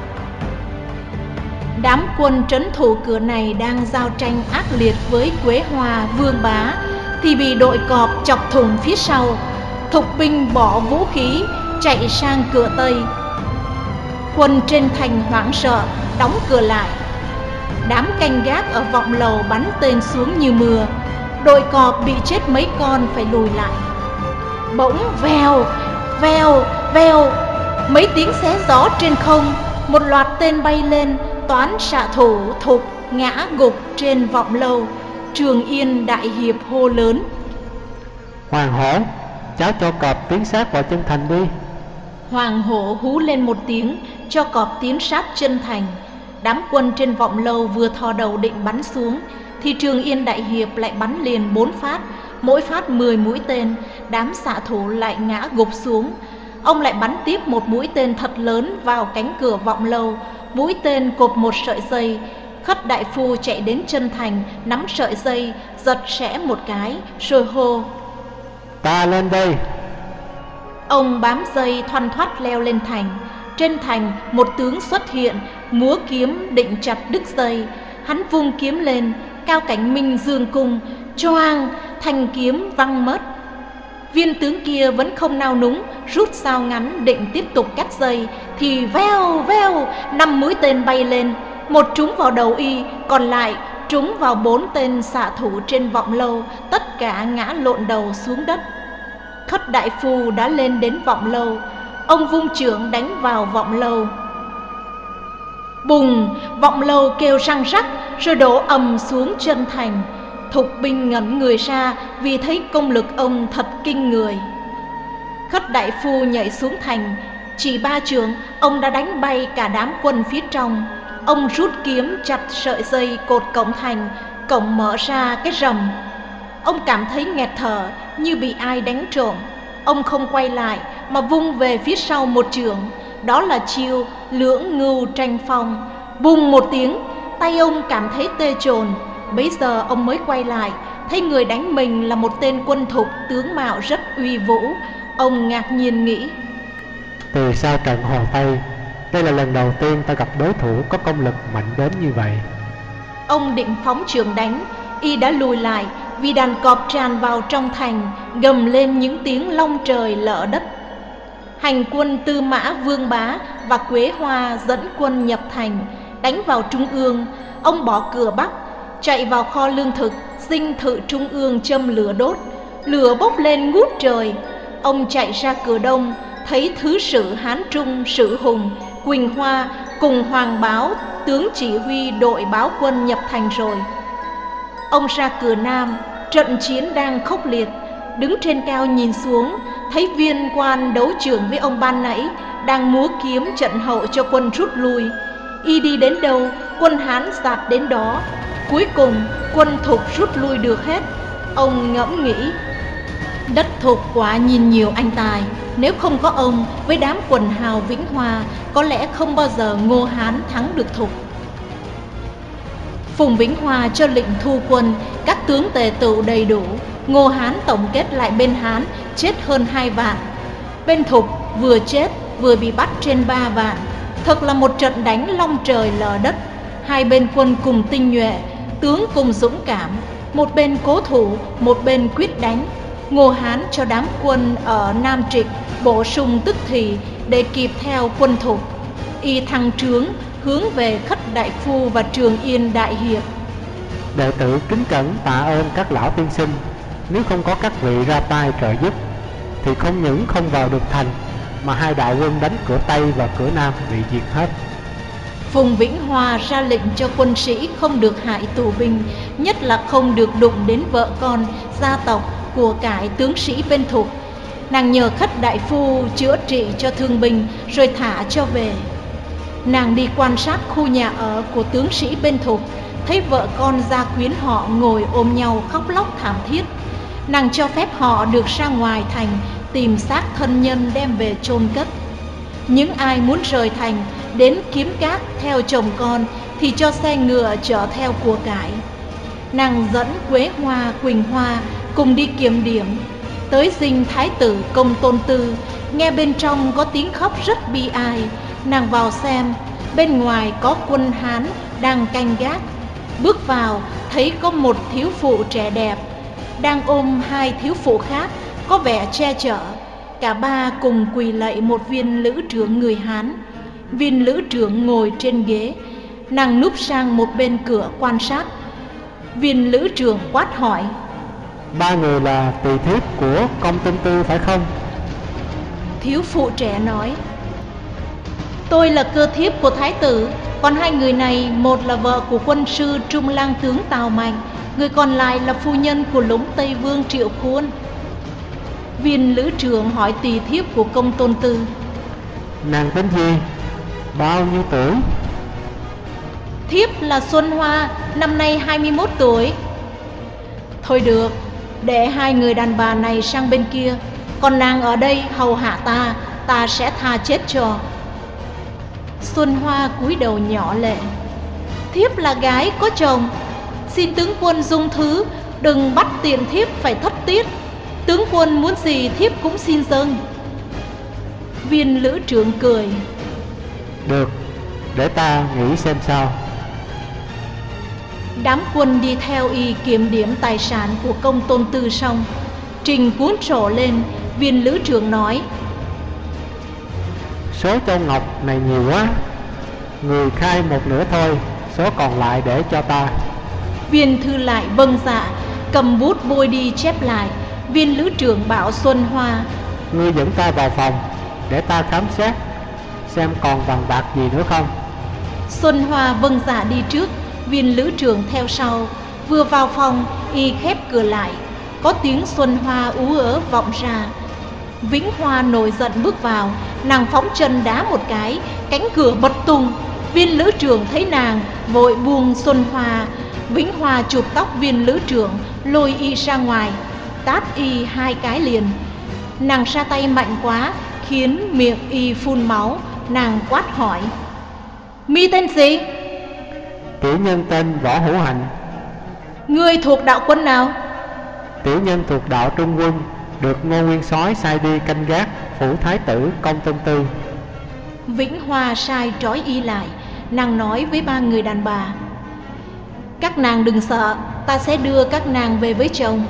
Đám quân trấn thủ cửa này đang giao tranh ác liệt với Quế Hoa, Vương Bá thì bị đội cọp chọc thủng phía sau. Thục binh bỏ vũ khí chạy sang cửa Tây. Quân trên thành hoảng sợ đóng cửa lại. Đám canh gác ở vọng lầu bắn tên xuống như mưa. Đội cọp bị chết mấy con phải lùi lại. Bỗng vèo, vèo, vèo, mấy tiếng xé gió trên không. Một loạt tên bay lên, toán xạ thủ thục ngã gục trên vọng lâu. Trường Yên đại hiệp hô lớn: Hoàng Hổ, cháu cho cọp tiến sát vào chân thành đi. Hoàng Hổ hú lên một tiếng, cho cọp tiến sát chân thành. Đám quân trên vọng lâu vừa thò đầu định bắn xuống thì Trường Yên đại hiệp lại bắn liền bốn phát, mỗi phát mười mũi tên. Đám xạ thủ lại ngã gục xuống. Ông lại bắn tiếp một mũi tên thật lớn vào cánh cửa vọng lâu. Mũi tên cột một sợi dây. Khất Đại Phu chạy đến chân thành, nắm sợi dây, giật xẻ một cái rồi hô: Ta lên đây. Ông bám dây thoăn thoắt leo lên thành. Trên thành một tướng xuất hiện, múa kiếm định chặt đứt dây. Hắn vung kiếm lên, Cao Cảnh Minh dương cung, choang, thanh kiếm văng mất. Viên tướng kia vẫn không nao núng, rút dao ngắn định tiếp tục cắt dây thì veo veo, năm mũi tên bay lên. Một trúng vào đầu y, còn lại trúng vào bốn tên xạ thủ trên vọng lâu, tất cả ngã lộn đầu xuống đất. Khất Đại Phu đã lên đến vọng lâu. Ông vung chưởng đánh vào vọng lâu. Bùng, vọng lâu kêu răng rắc rồi đổ ầm xuống chân thành. Thục binh ngẩn người ra vì thấy công lực ông thật kinh người. Khất Đại Phu nhảy xuống thành, chỉ ba chưởng ông đã đánh bay cả đám quân phía trong. Ông rút kiếm chặt sợi dây cột cổng thành, cổng mở ra cái rầm. Ông cảm thấy nghẹt thở như bị ai đánh trộm. Ông không quay lại mà vung về phía sau một chưởng. Đó là chiêu lưỡng ngưu tranh phong. Bùng một tiếng, tay ông cảm thấy tê chồn. Bấy giờ ông mới quay lại, thấy người đánh mình là một tên quân thục tướng mạo rất uy vũ. Ông ngạc nhiên nghĩ: Từ sau trận Hồ Tây, đây là lần đầu tiên ta gặp đối thủ có công lực mạnh đến như vậy. Ông định phóng trường đánh, y đã lùi lại vì đàn cọp tràn vào trong thành, gầm lên những tiếng long trời lở đất. Hành quân Tư Mã Vương Bá và Quế Hoa dẫn quân nhập thành, đánh vào Trung ương. Ông bỏ cửa Bắc, chạy vào kho lương thực, dinh thự Trung ương châm lửa đốt. lửa bốc lên ngút trời. Ông chạy ra cửa đông, thấy thứ sử Hán Trung Sử Hùng, Quỳnh Hoa cùng Hoàng Báo, tướng chỉ huy đội báo quân nhập thành rồi. Ông ra cửa nam, trận chiến đang khốc liệt, đứng trên cao nhìn xuống, thấy viên quan đấu trưởng với ông ban nãy đang múa kiếm trận hậu cho quân rút lui. Y đi đến đâu, quân Hán dạt đến đó. Cuối cùng quân Thục rút lui được hết. Ông ngẫm nghĩ, đất Thục quả nhìn nhiều anh tài, nếu không có ông với đám quần hào Vĩnh Hòa, có lẽ không bao giờ Ngô Hán thắng được Thục. Phùng Vĩnh Hòa cho lệnh thu quân, các tướng tề tựu đầy đủ. Ngô Hán tổng kết lại bên Hán chết hơn hai vạn, bên Thục vừa chết vừa bị bắt trên ba vạn. Thật là một trận đánh long trời lở đất. Hai bên quân cùng tinh nhuệ, tướng cùng dũng cảm, một bên cố thủ, một bên quyết đánh. Ngô Hán cho đám quân ở Nam Trịch bổ sung tức thì để kịp theo quân Thục. Y thăng trướng hướng về Khất Đại Phu và Trường Yên Đại Hiệp. Đệ tử kính cẩn tạ ơn các lão tiên sinh. Nếu không có các vị ra tay trợ giúp thì không những không vào được thành, mà hai đạo quân đánh cửa Tây và cửa Nam bị diệt hết. Phùng Vĩnh Hòa ra lệnh cho quân sĩ không được hại tù binh, nhất là không được đụng đến vợ con, gia tộc, của cải tướng sĩ bên Thục. Nàng nhờ Khất Đại Phu chữa trị cho thương binh rồi thả cho về. Nàng đi quan sát khu nhà ở của tướng sĩ bên Thục, thấy vợ con gia quyến họ ngồi ôm nhau khóc lóc thảm thiết. Nàng cho phép họ được ra ngoài thành tìm xác thân nhân đem về chôn cất. Những ai muốn rời thành đến kiếm cát theo chồng con thì cho xe ngựa chở theo của cải. Nàng dẫn Quế Hoa, Quỳnh Hoa cùng đi kiểm điểm. Tới dinh Thái tử Công Tôn Tư, nghe bên trong có tiếng khóc rất bi ai. Nàng vào xem, bên ngoài có quân Hán đang canh gác. Bước vào thấy có một thiếu phụ trẻ đẹp đang ôm hai thiếu phụ khác có vẻ che chở. Cả ba cùng quỳ lạy một viên lữ trưởng người Hán. Viên lữ trưởng ngồi trên ghế. Nàng núp sang một bên cửa quan sát. Viên lữ trưởng quát hỏi: Ba người là tỳ thiếp của Công Tôn Tư phải không? Thiếu phụ trẻ nói: Tôi là cơ thiếp của thái tử. Còn hai người này, một là vợ của quân sư Trung Lang tướng Tào Mạnh, người còn lại là phu nhân của Lũng Tây Vương Triệu Khuôn. Viên lữ trưởng hỏi tỳ thiếp của Công Tôn Tư: Nàng tên gì? Bao nhiêu tuổi? Thiếp là Xuân Hoa, năm nay hai mươi mốt tuổi. Thôi được, để hai người đàn bà này sang bên kia, còn nàng ở đây hầu hạ ta, ta sẽ tha chết cho. Xuân Hoa cúi đầu nhỏ lệ: Thiếp là gái có chồng, xin tướng quân dung thứ, đừng bắt tiện thiếp phải thất tiết. Tướng quân muốn gì thiếp cũng xin dâng. Viên lữ trưởng cười: Được, để ta nghĩ xem sao. Đám quân đi theo y kiểm điểm tài sản của Công Tôn Tư xong, trình cuốn sổ lên. Viên lữ trưởng nói: Số châu ngọc này nhiều quá, người khai một nửa thôi, số còn lại để cho ta. Viên thư lại vâng dạ, cầm bút bôi đi chép lại. Viên lữ trưởng bảo Xuân Hoa: Ngươi dẫn ta vào phòng để ta khám xét xem còn vàng bạc gì nữa không. Xuân Hoa vâng dạ đi trước, viên lữ trưởng theo sau. Vừa vào phòng, y khép cửa lại. Có tiếng Xuân Hoa ú ớ vọng ra. Vĩnh Hoa nổi giận bước vào. Nàng phóng chân đá một cái, cánh cửa bật tung. Viên lữ trưởng thấy nàng vội buông Xuân Hoa. Vĩnh Hoa chụp tóc viên lữ trưởng, lôi y ra ngoài, tát y hai cái liền. Nàng ra tay mạnh quá, khiến miệng y phun máu. Nàng quát hỏi: Mi tên gì? Tiểu nhân tên Võ Hữu Hạnh. Ngươi thuộc đạo quân nào? Tiểu nhân thuộc đạo Trung Quân, được Ngô Nguyên Soái sai đi canh gác phủ thái tử Công Tôn Tư. Vĩnh Hoa sai trói y lại. Nàng nói với ba người đàn bà: Các nàng đừng sợ, ta sẽ đưa các nàng về với chồng.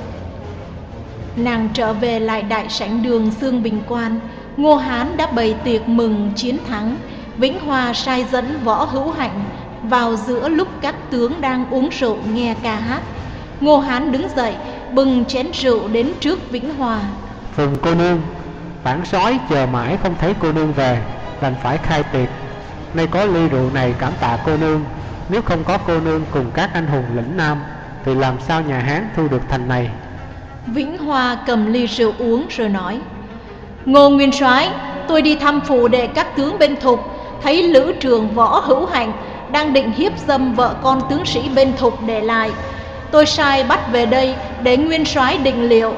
Nàng trở về lại đại sảnh đường Dương Bình Quan. Ngô Hán đã bày tiệc mừng chiến thắng. Vĩnh Hoa sai dẫn Võ Hữu Hạnh vào giữa lúc các tướng đang uống rượu nghe ca hát. Ngô Hán đứng dậy, bưng chén rượu đến trước Vĩnh Hòa. Phùng cô nương, bản soái chờ mãi không thấy cô nương về, đành phải khai tiệc. Nay có ly rượu này cảm tạ cô nương. Nếu không có cô nương cùng các anh hùng lĩnh Nam, thì làm sao nhà Hán thu được thành này? Vĩnh Hòa cầm ly rượu uống rồi nói: Ngô nguyên soái, tôi đi thăm phủ đệ các tướng bên Thục, thấy lữ trường Võ Hữu Hạnh đang định hiếp dâm vợ con tướng sĩ bên Thục để lại. Tôi sai bắt về đây để nguyên soái định liệu.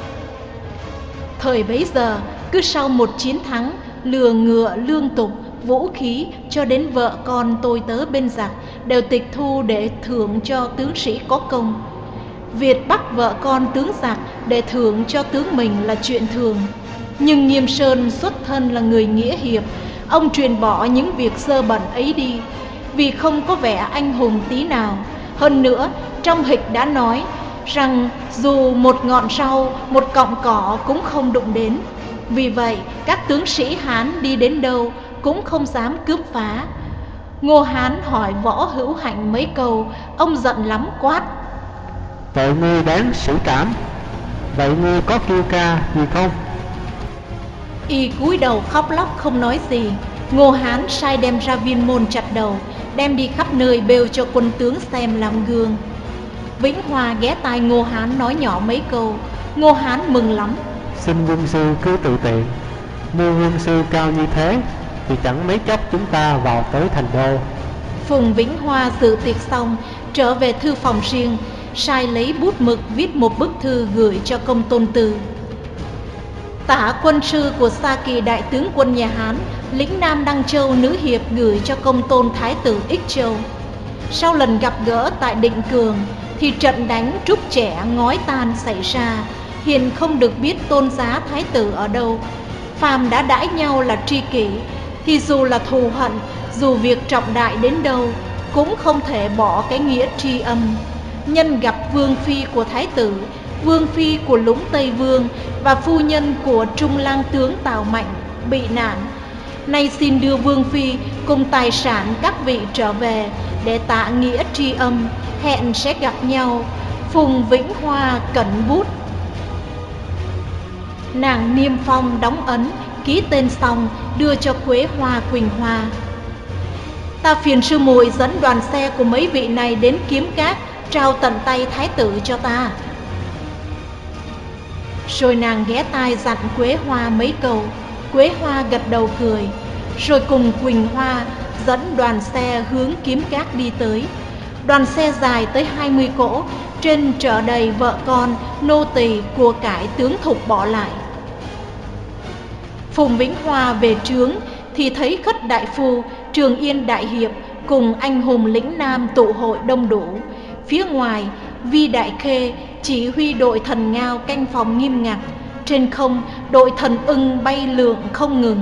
Thời bấy giờ, cứ sau một chiến thắng, lừa ngựa lương tục, vũ khí cho đến vợ con tôi tớ bên giặc đều tịch thu để thưởng cho tướng sĩ có công. Việc bắt vợ con tướng giặc để thưởng cho tướng mình là chuyện thường. Nhưng Nghiêm Sơn xuất thân là người nghĩa hiệp, ông truyền bỏ những việc dơ bẩn ấy đi, vì không có vẻ anh hùng tí nào. Hơn nữa, trong hịch đã nói rằng dù một ngọn rau, một cọng cỏ cũng không đụng đến. Vì vậy, các tướng sĩ Hán đi đến đâu cũng không dám cướp phá. Ngô Hán hỏi Võ Hữu Hạnh mấy câu, ông giận lắm quát: Tội ngươi đáng xử trảm. Vậy ngươi có kêu ca gì không? Y cúi đầu khóc lóc không nói gì. Ngô Hán sai đem ra viên môn chặt đầu, đem đi khắp nơi bêu cho quân tướng xem làm gương. Vĩnh Hòa ghé tai Ngô Hán nói nhỏ mấy câu. Ngô Hán mừng lắm: Xin quân sư cứ tự tiện. Mưu quân sư cao như thế thì chẳng mấy chốc chúng ta vào tới thành đô. Phùng Vĩnh Hòa dự tiệc xong, trở về thư phòng riêng, sai lấy bút mực viết một bức thư gửi cho Công Tôn Từ. Tả quân sư của Sa Kỳ đại tướng quân nhà Hán, lĩnh Nam Đăng Châu nữ hiệp gửi cho Công Tôn Thái tử Ích Châu. Sau lần gặp gỡ tại Định Cường thì trận đánh trúc trẻ ngói tan xảy ra, hiện không được biết tôn giá thái tử ở đâu. Phàm đã đãi nhau là tri kỷ, thì dù là thù hận, dù việc trọng đại đến đâu, cũng không thể bỏ cái nghĩa tri âm. Nhân gặp vương phi của thái tử, vương phi của Lũng Tây Vương và phu nhân của Trung lang tướng Tào Mạnh bị nạn, nay xin đưa vương phi cùng tài sản các vị trở về để tạ nghĩa tri âm, hẹn sẽ gặp nhau. Phùng Vĩnh Hòa cẩn bút. Nàng niêm phong đóng ấn, ký tên xong đưa cho Quế Hoa Quỳnh Hoa. Ta phiền sư muội dẫn đoàn xe của mấy vị này đến Kiếm Cát, trao tận tay thái tử cho ta. Rồi nàng ghé tai dặn Quế Hoa mấy câu. Quế Hoa gật đầu cười, rồi cùng Quỳnh Hoa dẫn đoàn xe hướng Kiếm Cát đi tới. Đoàn xe dài tới hai mươi cỗ, trên chở đầy vợ con, nô tỳ, của cải tướng Thục bỏ lại. Phùng Vĩnh Hòa về trướng thì thấy Khất đại phu, Trường Yên đại hiệp cùng anh hùng lĩnh Nam tụ hội đông đủ. Phía ngoài, Vi Đại Khê chỉ huy đội thần ngao canh phòng nghiêm ngặt. Trên không, đội thần ưng bay lượn không ngừng.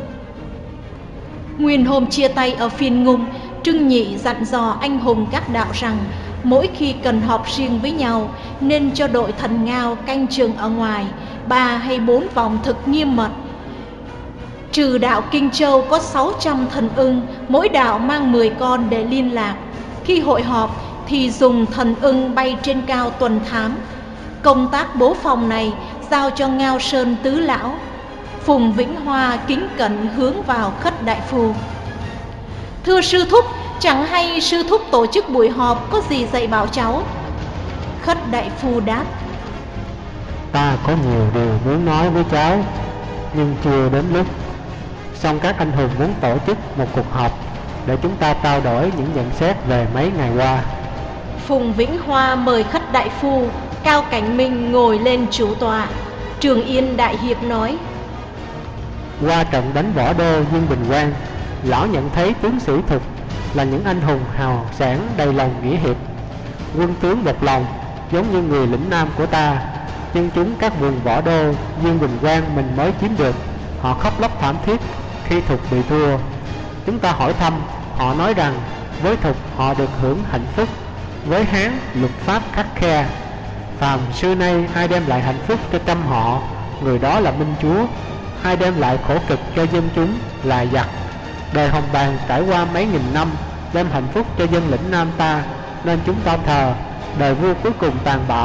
Nguyên hôm chia tay ở Phiên Ngung, Trưng Nhị dặn dò anh hùng các đạo rằng mỗi khi cần họp riêng với nhau nên cho đội thần ngao canh chừng ở ngoài ba hay bốn vòng thực nghiêm mật. Trừ đạo Kinh Châu có sáu trăm thần ưng, mỗi đạo mang mười con để liên lạc. Khi hội họp thì dùng thần ưng bay trên cao tuần thám. Công tác bố phòng này giao cho Ngao Sơn tứ lão. Phùng Vĩnh Hoa kính cẩn hướng vào Khất đại phu: Thưa sư thúc, chẳng hay sư thúc tổ chức buổi họp có gì dạy bảo cháu? Khất đại phu đáp: Ta có nhiều điều muốn nói với cháu, nhưng chưa đến lúc. Song các anh hùng muốn tổ chức một cuộc họp để chúng ta trao đổi những nhận xét về mấy ngày qua. Phùng Vĩnh Hoa mời Khất đại phu, Cao Cảnh Minh ngồi lên chủ tọa. Trường Yên đại hiệp nói: Qua trận đánh võ đô Dương Bình Quang, lão nhận thấy tướng sĩ Thục là những anh hùng hào sảng đầy lòng nghĩa hiệp. Quân tướng một lòng giống như người lĩnh Nam của ta. Nhưng chúng các vùng võ đô Dương Bình Quang mình mới chiếm được, họ khóc lóc thảm thiết khi Thục bị thua. Chúng ta hỏi thăm, họ nói rằng với Thục họ được hưởng hạnh phúc, với Hán luật pháp khắt khe. Phàm xưa nay ai đem lại hạnh phúc cho trăm họ, người đó là minh chúa. Ai đem lại khổ cực cho dân chúng là giặc. Đời Hồng Bàng trải qua mấy nghìn năm đem hạnh phúc cho dân lĩnh Nam ta, nên chúng ta thờ đời vua cuối cùng tàn bạo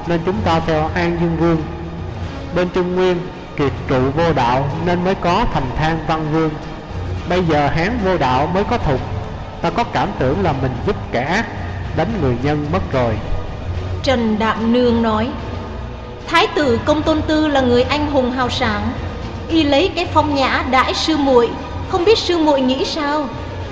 nên chúng ta theo An Dương Vương. Bên Trung Nguyên, Kiệt trụ vô đạo nên mới có Thành Thang Văn Vương. Bây giờ Hán vô đạo mới có Thục. Ta có cảm tưởng là mình giúp kẻ ác, đánh người nhân mất rồi. Trần Đạm Nương nói: Thái tử Công Tôn Tư là người anh hùng hào sảng, y lấy cái phong nhã đãi sư muội, không biết sư muội nghĩ sao?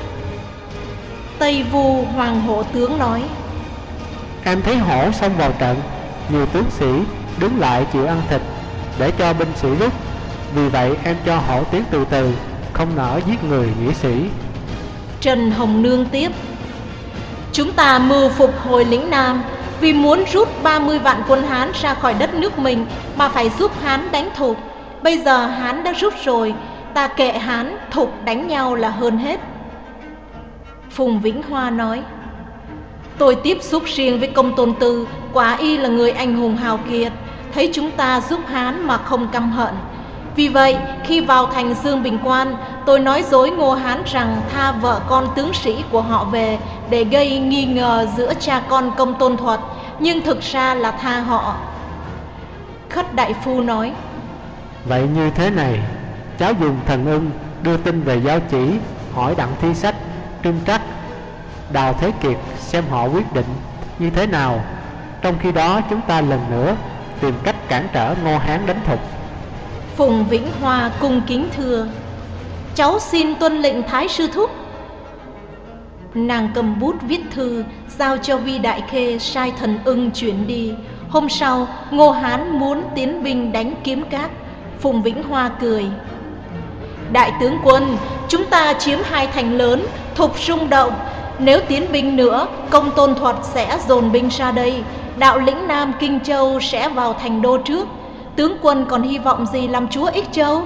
Tây Vu Hoàng Hổ Tướng nói: Em thấy hổ xông vào trận, nhiều tướng sĩ đứng lại chịu ăn thịt để cho binh sĩ rút. Vì vậy em cho hổ tiến từ từ, không nỡ giết người nghĩa sĩ. Trần Hồng Nương tiếp: Chúng ta mưu phục hồi lĩnh Nam, vì muốn rút ba mươi vạn quân Hán ra khỏi đất nước mình mà phải giúp Hán đánh Thục. Bây giờ Hán đã rút rồi, ta kệ Hán, Thục đánh nhau là hơn hết. Phùng Vĩnh Hoa nói: Tôi tiếp xúc riêng với Công Tôn Tư, quả y là người anh hùng hào kiệt, thấy chúng ta giúp Hán mà không căm hận. Vì vậy, khi vào thành Dương Bình Quan, tôi nói dối Ngô Hán rằng tha vợ con tướng sĩ của họ về để gây nghi ngờ giữa cha con Công Tôn Thuật, nhưng thực ra là tha họ. Khất Đại Phu nói: Vậy như thế này, cháu dùng Thần Ưng đưa tin về Giao Chỉ, hỏi Đặng Thi Sách, Trưng Trắc, Đào Thế Kiệt xem họ quyết định như thế nào. Trong khi đó chúng ta lần nữa tìm cách cản trở Ngô Hán đánh Thục. Phùng Vĩnh Hoa cung kính thưa: Cháu xin tuân lệnh Thái sư thúc. Nàng cầm bút viết thư giao cho Vi Đại Khê sai Thần Ưng chuyển đi. Hôm sau Ngô Hán muốn tiến binh đánh Kiếm Cát. Phùng Vĩnh Hoa cười: Đại tướng quân, chúng ta chiếm hai thành lớn, Thục rung động. Nếu tiến binh nữa, Công Tôn Thuật sẽ dồn binh ra đây, đạo lĩnh Nam Kinh Châu sẽ vào thành đô trước. Tướng quân còn hy vọng gì làm chúa Ích Châu?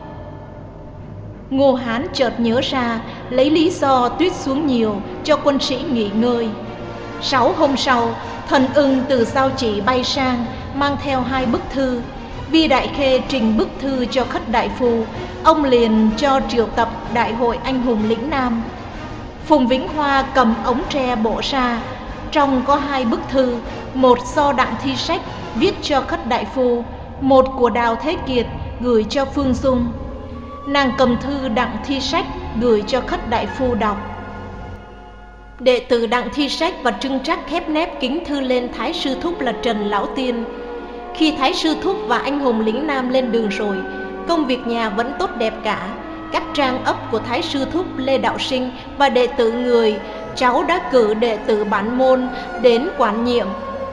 Ngô Hán chợt nhớ ra, lấy lý do tuyết xuống nhiều cho quân sĩ nghỉ ngơi. Sáu hôm sau, Thần Ưng từ Giao Chỉ bay sang, mang theo hai bức thư. Vi Đại Khê trình bức thư cho Khất Đại Phu, ông liền cho triệu tập đại hội anh hùng lĩnh Nam. Phùng Vĩnh Hoa cầm ống tre bổ ra, trong có hai bức thư, một do Đặng Thi Sách viết cho Khất Đại Phu, một của Đào Thế Kiệt gửi cho Phương Dung. Nàng cầm thư Đặng Thi Sách gửi cho Khất Đại Phu đọc. Đệ tử Đặng Thi Sách và Trưng Trắc khép nép kính thư lên Thái sư thúc là Trần Lão Tiên. Khi Thái sư thúc và anh hùng lĩnh Nam lên đường rồi, công việc nhà vẫn tốt đẹp cả. Các trang ấp của Thái sư thúc Lê Đạo Sinh và đệ tử người, cháu đã cử đệ tử bản môn đến quản nhiệm,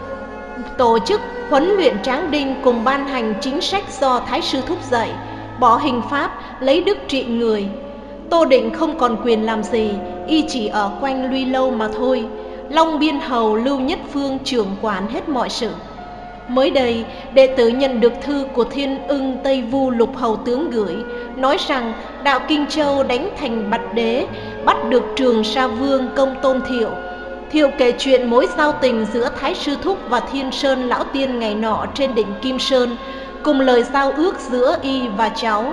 tổ chức huấn luyện tráng đinh cùng ban hành chính sách do Thái sư thúc dạy, bỏ hình pháp, lấy đức trị người. Tô Định không còn quyền làm gì, y chỉ ở quanh Luy Lâu mà thôi. Long Biên hầu Lưu Nhất Phương trưởng quản hết mọi sự. Mới đây, đệ tử nhận được thư của Thiên Ưng Tây Vu Lục hầu tướng gửi, nói rằng đạo Kinh Châu đánh thành Bạch Đế, bắt được Trường Sa Vương Công Tôn Thiệu. Thiệu kể chuyện mối giao tình giữa Thái sư thúc và Thiên Sơn Lão Tiên ngày nọ trên đỉnh Kim Sơn, cùng lời giao ước giữa y và cháu.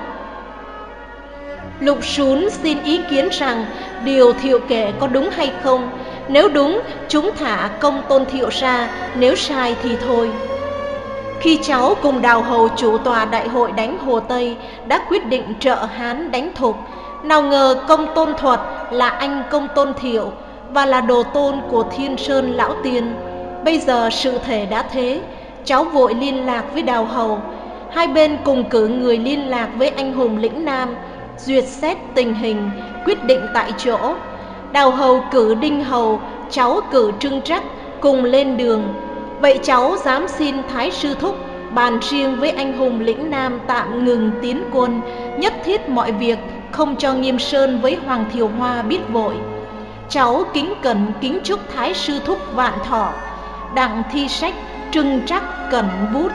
Lục Sún xin ý kiến rằng điều Thiệu kể có đúng hay không. Nếu đúng, chúng thả Công Tôn Thiệu ra, nếu sai thì thôi. Khi cháu cùng Đào hầu chủ tòa đại hội đánh Hồ Tây, đã quyết định trợ Hán đánh Thục. Nào ngờ Công Tôn Thuật là anh Công Tôn Thiệu và là đồ tôn của Thiên Sơn Lão Tiên. Bây giờ sự thể đã thế, cháu vội liên lạc với Đào hầu. Hai bên cùng cử người liên lạc với anh hùng lĩnh Nam, duyệt xét tình hình, quyết định tại chỗ. Đào hầu cử Đinh hầu, cháu cử Trưng Trắc cùng lên đường. Vậy cháu dám xin Thái sư thúc bàn riêng với anh hùng lĩnh Nam tạm ngừng tiến quân, nhất thiết mọi việc không cho Nghiêm Sơn với Hoàng Thiều Hoa biết vội. Cháu kính cẩn kính chúc Thái sư thúc vạn thọ. Đặng Thi Sách, Trưng Trắc cẩn bút.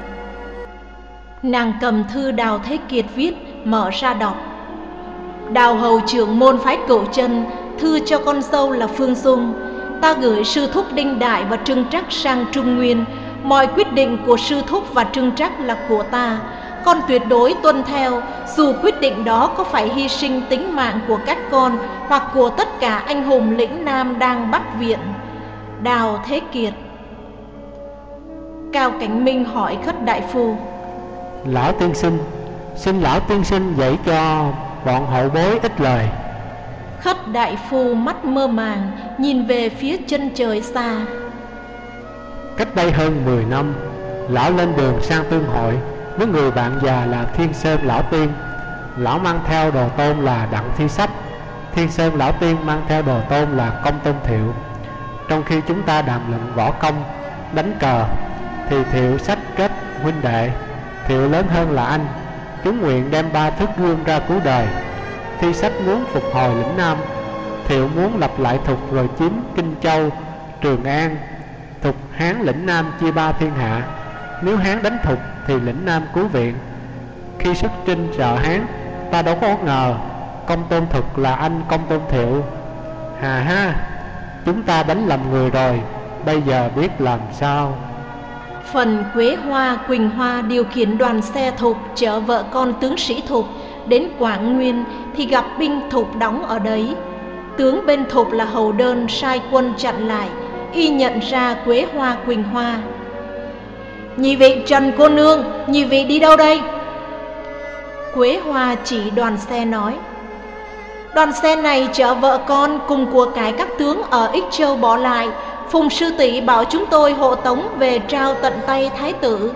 Nàng cầm thư Đào Thế Kiệt viết, mở ra đọc. Đào hầu trưởng môn phái Cửu Chân, thư cho con dâu là Phương Dung. Ta gửi sư thúc Đinh Đại và Trưng Trắc sang Trung Nguyên. Mọi quyết định của sư thúc và Trưng Trắc là của ta. Con tuyệt đối tuân theo, dù quyết định đó có phải hy sinh tính mạng của các con hoặc của tất cả anh hùng lĩnh Nam đang bắt viện. Đào Thế Kiệt. Cao Cảnh Minh hỏi Khất đại phu: Lão tiên sinh, xin lão tiên sinh dạy cho bọn hậu bối ít lời. Khất đại phu mắt mơ màng nhìn về phía chân trời xa. Cách đây hơn mười năm, lão lên đường sang tương hội với người bạn già là Thiên Sơn lão tiên. Lão mang theo đồ tôn là Đặng Thi Sách, Thiên Sơn lão tiên mang theo đồ tôn là Công Tôn Thiệu. Trong khi chúng ta đàm luận võ công, đánh cờ, thì Thiệu Sách kết huynh đệ. Thiệu lớn hơn là anh, chúng nguyện đem ba thước gương ra cứu đời. Thi Sách muốn phục hồi lĩnh Nam, Thiệu muốn lập lại Thục rồi chiếm Kinh Châu, Trường An. Thục Hán lĩnh Nam chia ba thiên hạ, nếu Hán đánh Thục thì lĩnh Nam cứu viện. Khi xuất trinh trợ Hán, ta đâu có ngờ Công Tôn Thực là anh Công Tôn Thiệu. Hà ha, chúng ta đánh lầm người rồi, bây giờ biết làm sao. Phần Quế Hoa, Quỳnh Hoa điều khiển đoàn xe Thục chở vợ con tướng sĩ Thục đến Quảng Nguyên thì gặp binh Thục đóng ở đấy. Tướng bên Thục là Hầu Đơn sai quân chặn lại, y nhận ra Quế Hoa, Quỳnh Hoa. Nhị vị Trần cô nương, nhị vị đi đâu đây? Quế Hoa chỉ đoàn xe nói: Đoàn xe này chở vợ con cùng của cải các tướng ở Ích Châu bỏ lại. Phùng sư tỷ bảo chúng tôi hộ tống về trao tận tay thái tử.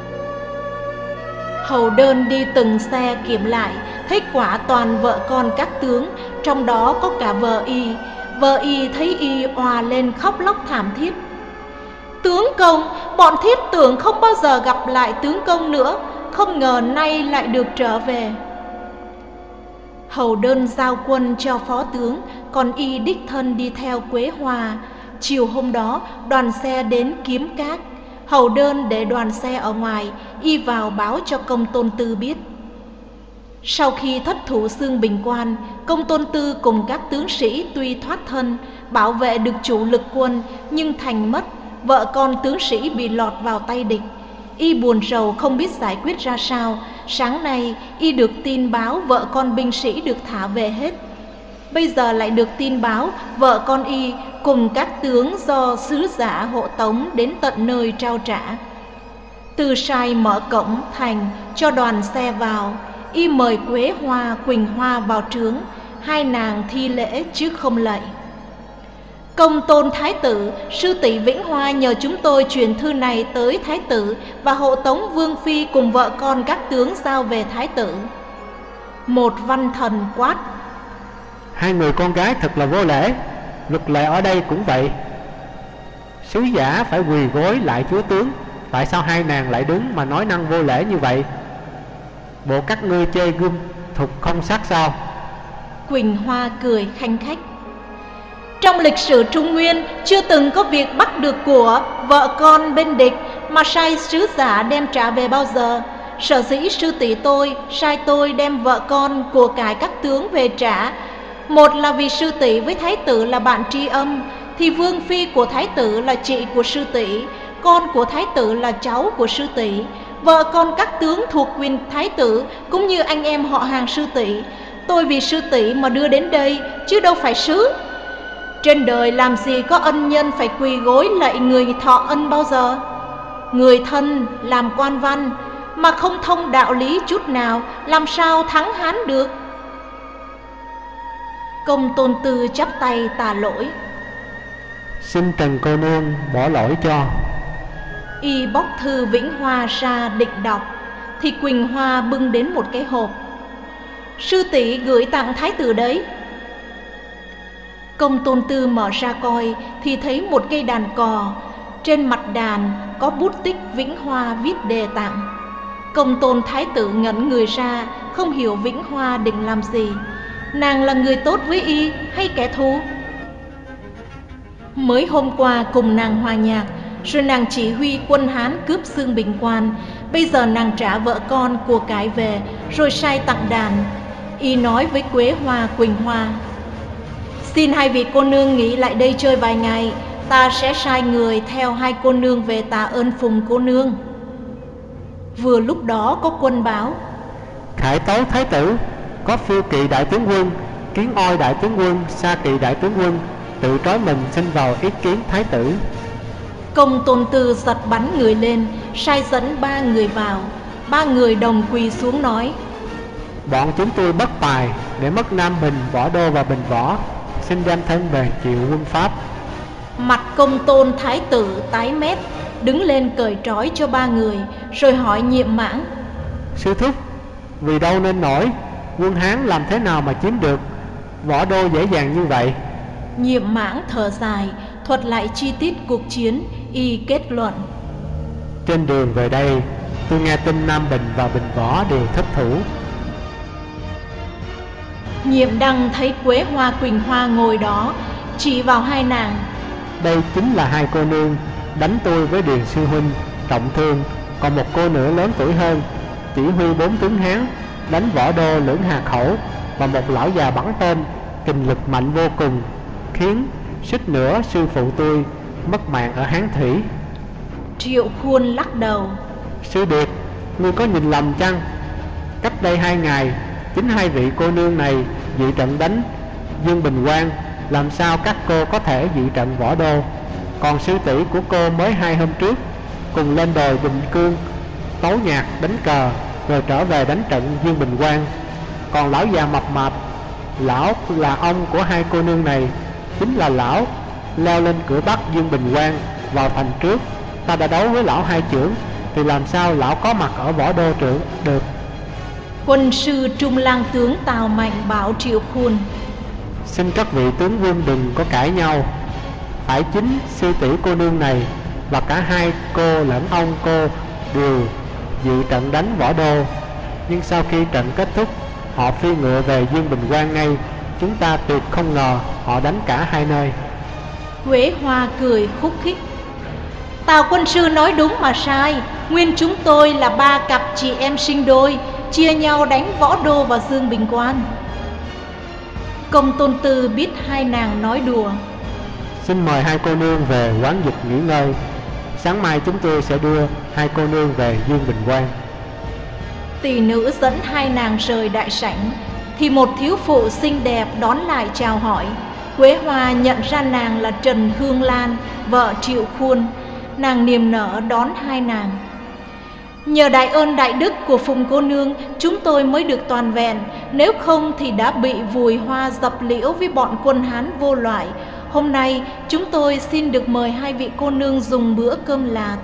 Hầu Đơn đi từng xe kiểm lại, thấy quả toàn vợ con các tướng, trong đó có cả vợ y. Vợ y thấy y òa lên khóc lóc thảm thiết. Tướng công, bọn thiếp tưởng không bao giờ gặp lại tướng công nữa, không ngờ nay lại được trở về. Hầu Đơn giao quân cho phó tướng, còn y đích thân đi theo Quế Hoa. Chiều hôm đó, đoàn xe đến Kiếm Cát. Hầu Đơn để đoàn xe ở ngoài, y vào báo cho Công Tôn Tư biết. Sau khi thất thủ Xương Bình Quan, Công Tôn Tư cùng các tướng sĩ tuy thoát thân, bảo vệ được chủ lực quân, nhưng thành mất, vợ con tướng sĩ bị lọt vào tay địch. Y buồn rầu không biết giải quyết ra sao. Sáng nay y được tin báo vợ con binh sĩ được thả về hết. Bây giờ lại được tin báo vợ con y cùng các tướng do sứ giả hộ tống đến tận nơi trao trả. Từ sai mở cổng thành cho đoàn xe vào. Y mời Quế Hoa, Quỳnh Hoa vào trướng. Hai nàng thi lễ chứ không lạy. Công tôn thái tử, sư tỷ Vĩnh Hoa nhờ chúng tôi truyền thư này tới thái tử và hộ tống vương phi cùng vợ con các tướng giao về thái tử. Một văn thần quát: Hai người con gái thật là vô lễ, luật lệ ở đây cũng vậy. Sứ giả phải quỳ gối lại chúa tướng, tại sao hai nàng lại đứng mà nói năng vô lễ như vậy? Bộ các ngươi chê gươm Thục không sắc sao? Quỳnh Hoa cười khanh khách: Trong lịch sử Trung Nguyên chưa từng có việc bắt được của vợ con bên địch mà sai sứ giả đem trả về bao giờ. Sở dĩ sư tỷ tôi sai tôi đem vợ con của cải các tướng về trả, một là vì sư tỷ với thái tử là bạn tri âm, thì vương phi của thái tử là chị của sư tỷ, con của thái tử là cháu của sư tỷ, vợ con các tướng thuộc quyền thái tử cũng như anh em họ hàng sư tỷ. Tôi vì sư tỷ mà đưa đến đây chứ đâu phải sứ. Trên đời làm gì có ân nhân phải quỳ gối lạy người thọ ân bao giờ. Người thân làm quan văn mà không thông đạo lý chút nào, làm sao thắng Hán được? Công Tôn Tư chắp tay tà lỗi: Xin Trần cô nương bỏ lỗi cho. Y bóc thư Vĩnh Hoa ra định đọc, thì Quỳnh Hoa bưng đến một cái hộp. Sư tỷ gửi tặng thái tử đấy. Công Tôn Tư mở ra coi thì thấy một cây đàn cò, trên mặt đàn có bút tích Vĩnh Hoa viết đề tặng. Công Tôn thái tử ngẩn người ra, không hiểu Vĩnh Hoa định làm gì. Nàng là người tốt với y hay kẻ thù? Mới hôm qua cùng nàng hòa nhạc, rồi nàng chỉ huy quân Hán cướp Xương Bình Quan. Bây giờ nàng trả vợ con của cải về, rồi sai tặng đàn. Y nói với Quế Hoa, Quỳnh Hoa: Xin hai vị cô nương nghỉ lại đây chơi vài ngày, ta sẽ sai người theo hai cô nương về tạ ơn Phùng cô nương. Vừa lúc đó có quân báo: Khải tấu thái tử, có Phiêu Kỵ đại tướng quân, Kiến Oai đại tướng quân, Sa Kỵ đại tướng quân tự trói mình xin vào ý kiến thái tử. Công Tôn Tư giật bắn người lên, sai dẫn ba người vào. Ba người đồng quỳ xuống nói: Bọn chúng tôi bất tài để mất Nam Bình, Võ Đô và Bình Võ, xin đem thân về chịu quân Pháp. Mặt Công Tôn thái tử tái mét, đứng lên cởi trói cho ba người, rồi hỏi Nhiệm Mãng: Sư thúc, vì đâu nên nổi, quân Hán làm thế nào mà chiếm được Võ Đô dễ dàng như vậy? Nhiệm Mãng thở dài, thuật lại chi tiết cuộc chiến, y kết luận: Trên đường về đây, tôi nghe tin Nam Bình và Bình Võ đều thất thủ. Nhiệm Đăng thấy Quế Hoa, Quỳnh Hoa ngồi đó, chỉ vào hai nàng: Đây chính là hai cô nương đánh tôi với Điền sư huynh trọng thương, còn một cô nữa lớn tuổi hơn, chỉ huy bốn tướng Hán đánh Võ Đô Lưỡng Hà Khẩu, và một lão già bắn tên kình lực mạnh vô cùng, khiến suýt nữa sư phụ tôi mất mạng ở Hán Thủy. Triệu Khuôn lắc đầu: Sư Điệt, ngươi có nhìn lầm chăng? Cách đây hai ngày, chính hai vị cô nương này dị trận đánh Dương Bình Quang, làm sao các cô có thể dị trận Võ Đô? Còn sư tỷ của cô mới hai hôm trước cùng lên đồi Bình Cương tấu nhạc đánh cờ, rồi trở về đánh trận Dương Bình Quang. Còn lão già mập mạp, lão là ông của hai cô nương này, chính là lão leo lên cửa Bắc Dương Bình Quang vào thành trước. Ta đã đấu với lão hai chưởng, thì làm sao lão có mặt ở Võ Đô trưởng được? Quân sư Trung Lang tướng Tào Mạnh bảo Triệu Khuôn: Xin các vị tướng quân đừng có cãi nhau. Phải chính sư tỷ cô nương này và cả hai cô lẫn ông cô đều dự trận đánh Võ Đô, nhưng sau khi trận kết thúc, họ phi ngựa về Dương Bình Quang ngay. Chúng ta tuyệt không ngờ họ đánh cả hai nơi. Quế Hoa cười khúc khích: Tào quân sư nói đúng mà sai. Nguyên chúng tôi là ba cặp chị em sinh đôi, chia nhau đánh Võ Đô và Dương Bình Quan. Công Tôn Tư biết hai nàng nói đùa: Xin mời hai cô nương về quán dịch nghỉ ngơi. Sáng mai chúng tôi sẽ đưa hai cô nương về Dương Bình Quang. Tỷ nữ dẫn hai nàng rời đại sảnh, thì một thiếu phụ xinh đẹp đón lại chào hỏi. Quế Hoa nhận ra nàng là Trần Hương Lan, vợ Triệu Khuôn. Nàng niềm nở đón hai nàng: Nhờ đại ơn đại đức của Phùng cô nương, chúng tôi mới được toàn vẹn, nếu không thì đã bị vùi hoa dập liễu với bọn quân Hán vô loại. Hôm nay chúng tôi xin được mời hai vị cô nương dùng bữa cơm lạt.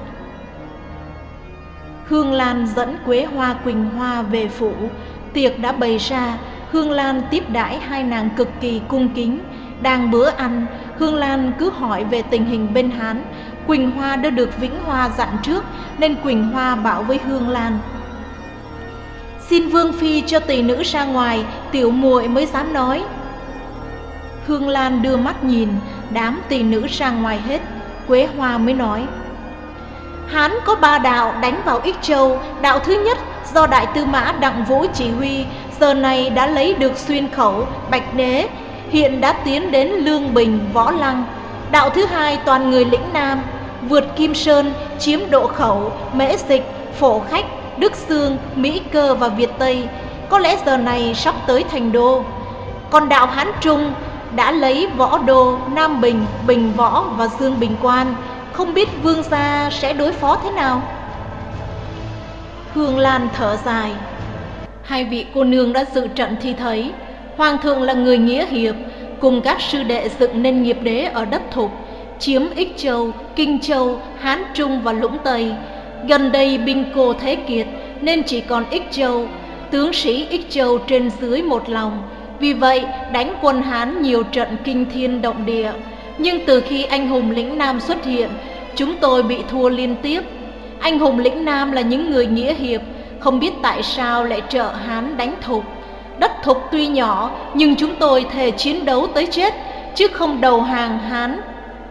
Hương Lan dẫn Quế Hoa, Quỳnh Hoa về phủ. Tiệc đã bày ra, Hương Lan tiếp đãi hai nàng cực kỳ cung kính. Đang bữa ăn, Hương Lan cứ hỏi về tình hình bên Hán. Quỳnh Hoa đã được Vĩnh Hoa dặn trước, nên Quỳnh Hoa bảo với Hương Lan: Xin Vương Phi cho tỷ nữ ra ngoài, tiểu muội mới dám nói. Hương Lan đưa mắt nhìn, đám tỷ nữ ra ngoài hết. Quế Hoa mới nói: Hán có ba đạo đánh vào Ích Châu. Đạo thứ nhất do Đại Tư Mã Đặng Vũ chỉ huy, giờ này đã lấy được Xuyên Khẩu, Bạch Đế, hiện đã tiến đến Lương Bình, Võ Lăng. Đạo thứ hai toàn người lĩnh Nam, vượt Kim Sơn, chiếm Độ Khẩu, Mễ Dịch, Phổ Khách, Đức Xương, Mỹ Cơ và Việt Tây. Có lẽ giờ này sắp tới thành đô. Còn đạo Hán Trung đã lấy Võ Đô, Nam Bình, Bình Võ và Dương Bình Quan. Không biết vương gia sẽ đối phó thế nào? Hương Lan thở dài: Hai vị cô nương đã dự trận thì thấy, Hoàng thượng là người nghĩa hiệp, cùng các sư đệ dựng nên nghiệp đế ở đất Thục, chiếm Ích Châu, Kinh Châu, Hán Trung và Lũng Tây. Gần đây binh cô thế kiệt, nên chỉ còn Ích Châu, tướng sĩ Ích Châu trên dưới một lòng. Vì vậy đánh quân Hán nhiều trận kinh thiên động địa. Nhưng từ khi anh hùng lĩnh Nam xuất hiện, chúng tôi bị thua liên tiếp. Anh hùng lĩnh Nam là những người nghĩa hiệp, không biết tại sao lại trợ Hán đánh Thục. Đất Thục tuy nhỏ, nhưng chúng tôi thề chiến đấu tới chết, chứ không đầu hàng Hán.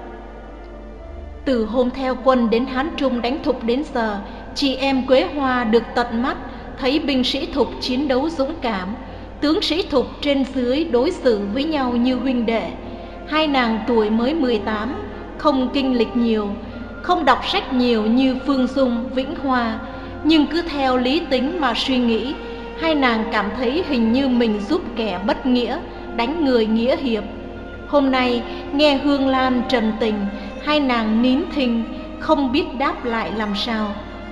Từ hôm theo quân đến Hán Trung đánh Thục đến giờ, chị em Quế Hoa được tận mắt thấy binh sĩ Thục chiến đấu dũng cảm. Tướng sĩ Thục trên dưới đối xử với nhau như huynh đệ. Hai nàng tuổi mới mười tám, không kinh lịch nhiều, không đọc sách nhiều như Phương Dung, Vĩnh Hoa, nhưng cứ theo lý tính mà suy nghĩ, hai nàng cảm thấy hình như mình giúp kẻ bất nghĩa, đánh người nghĩa hiệp. Hôm nay nghe Hương Lan trần tình, hai nàng nín thinh, không biết đáp lại làm sao.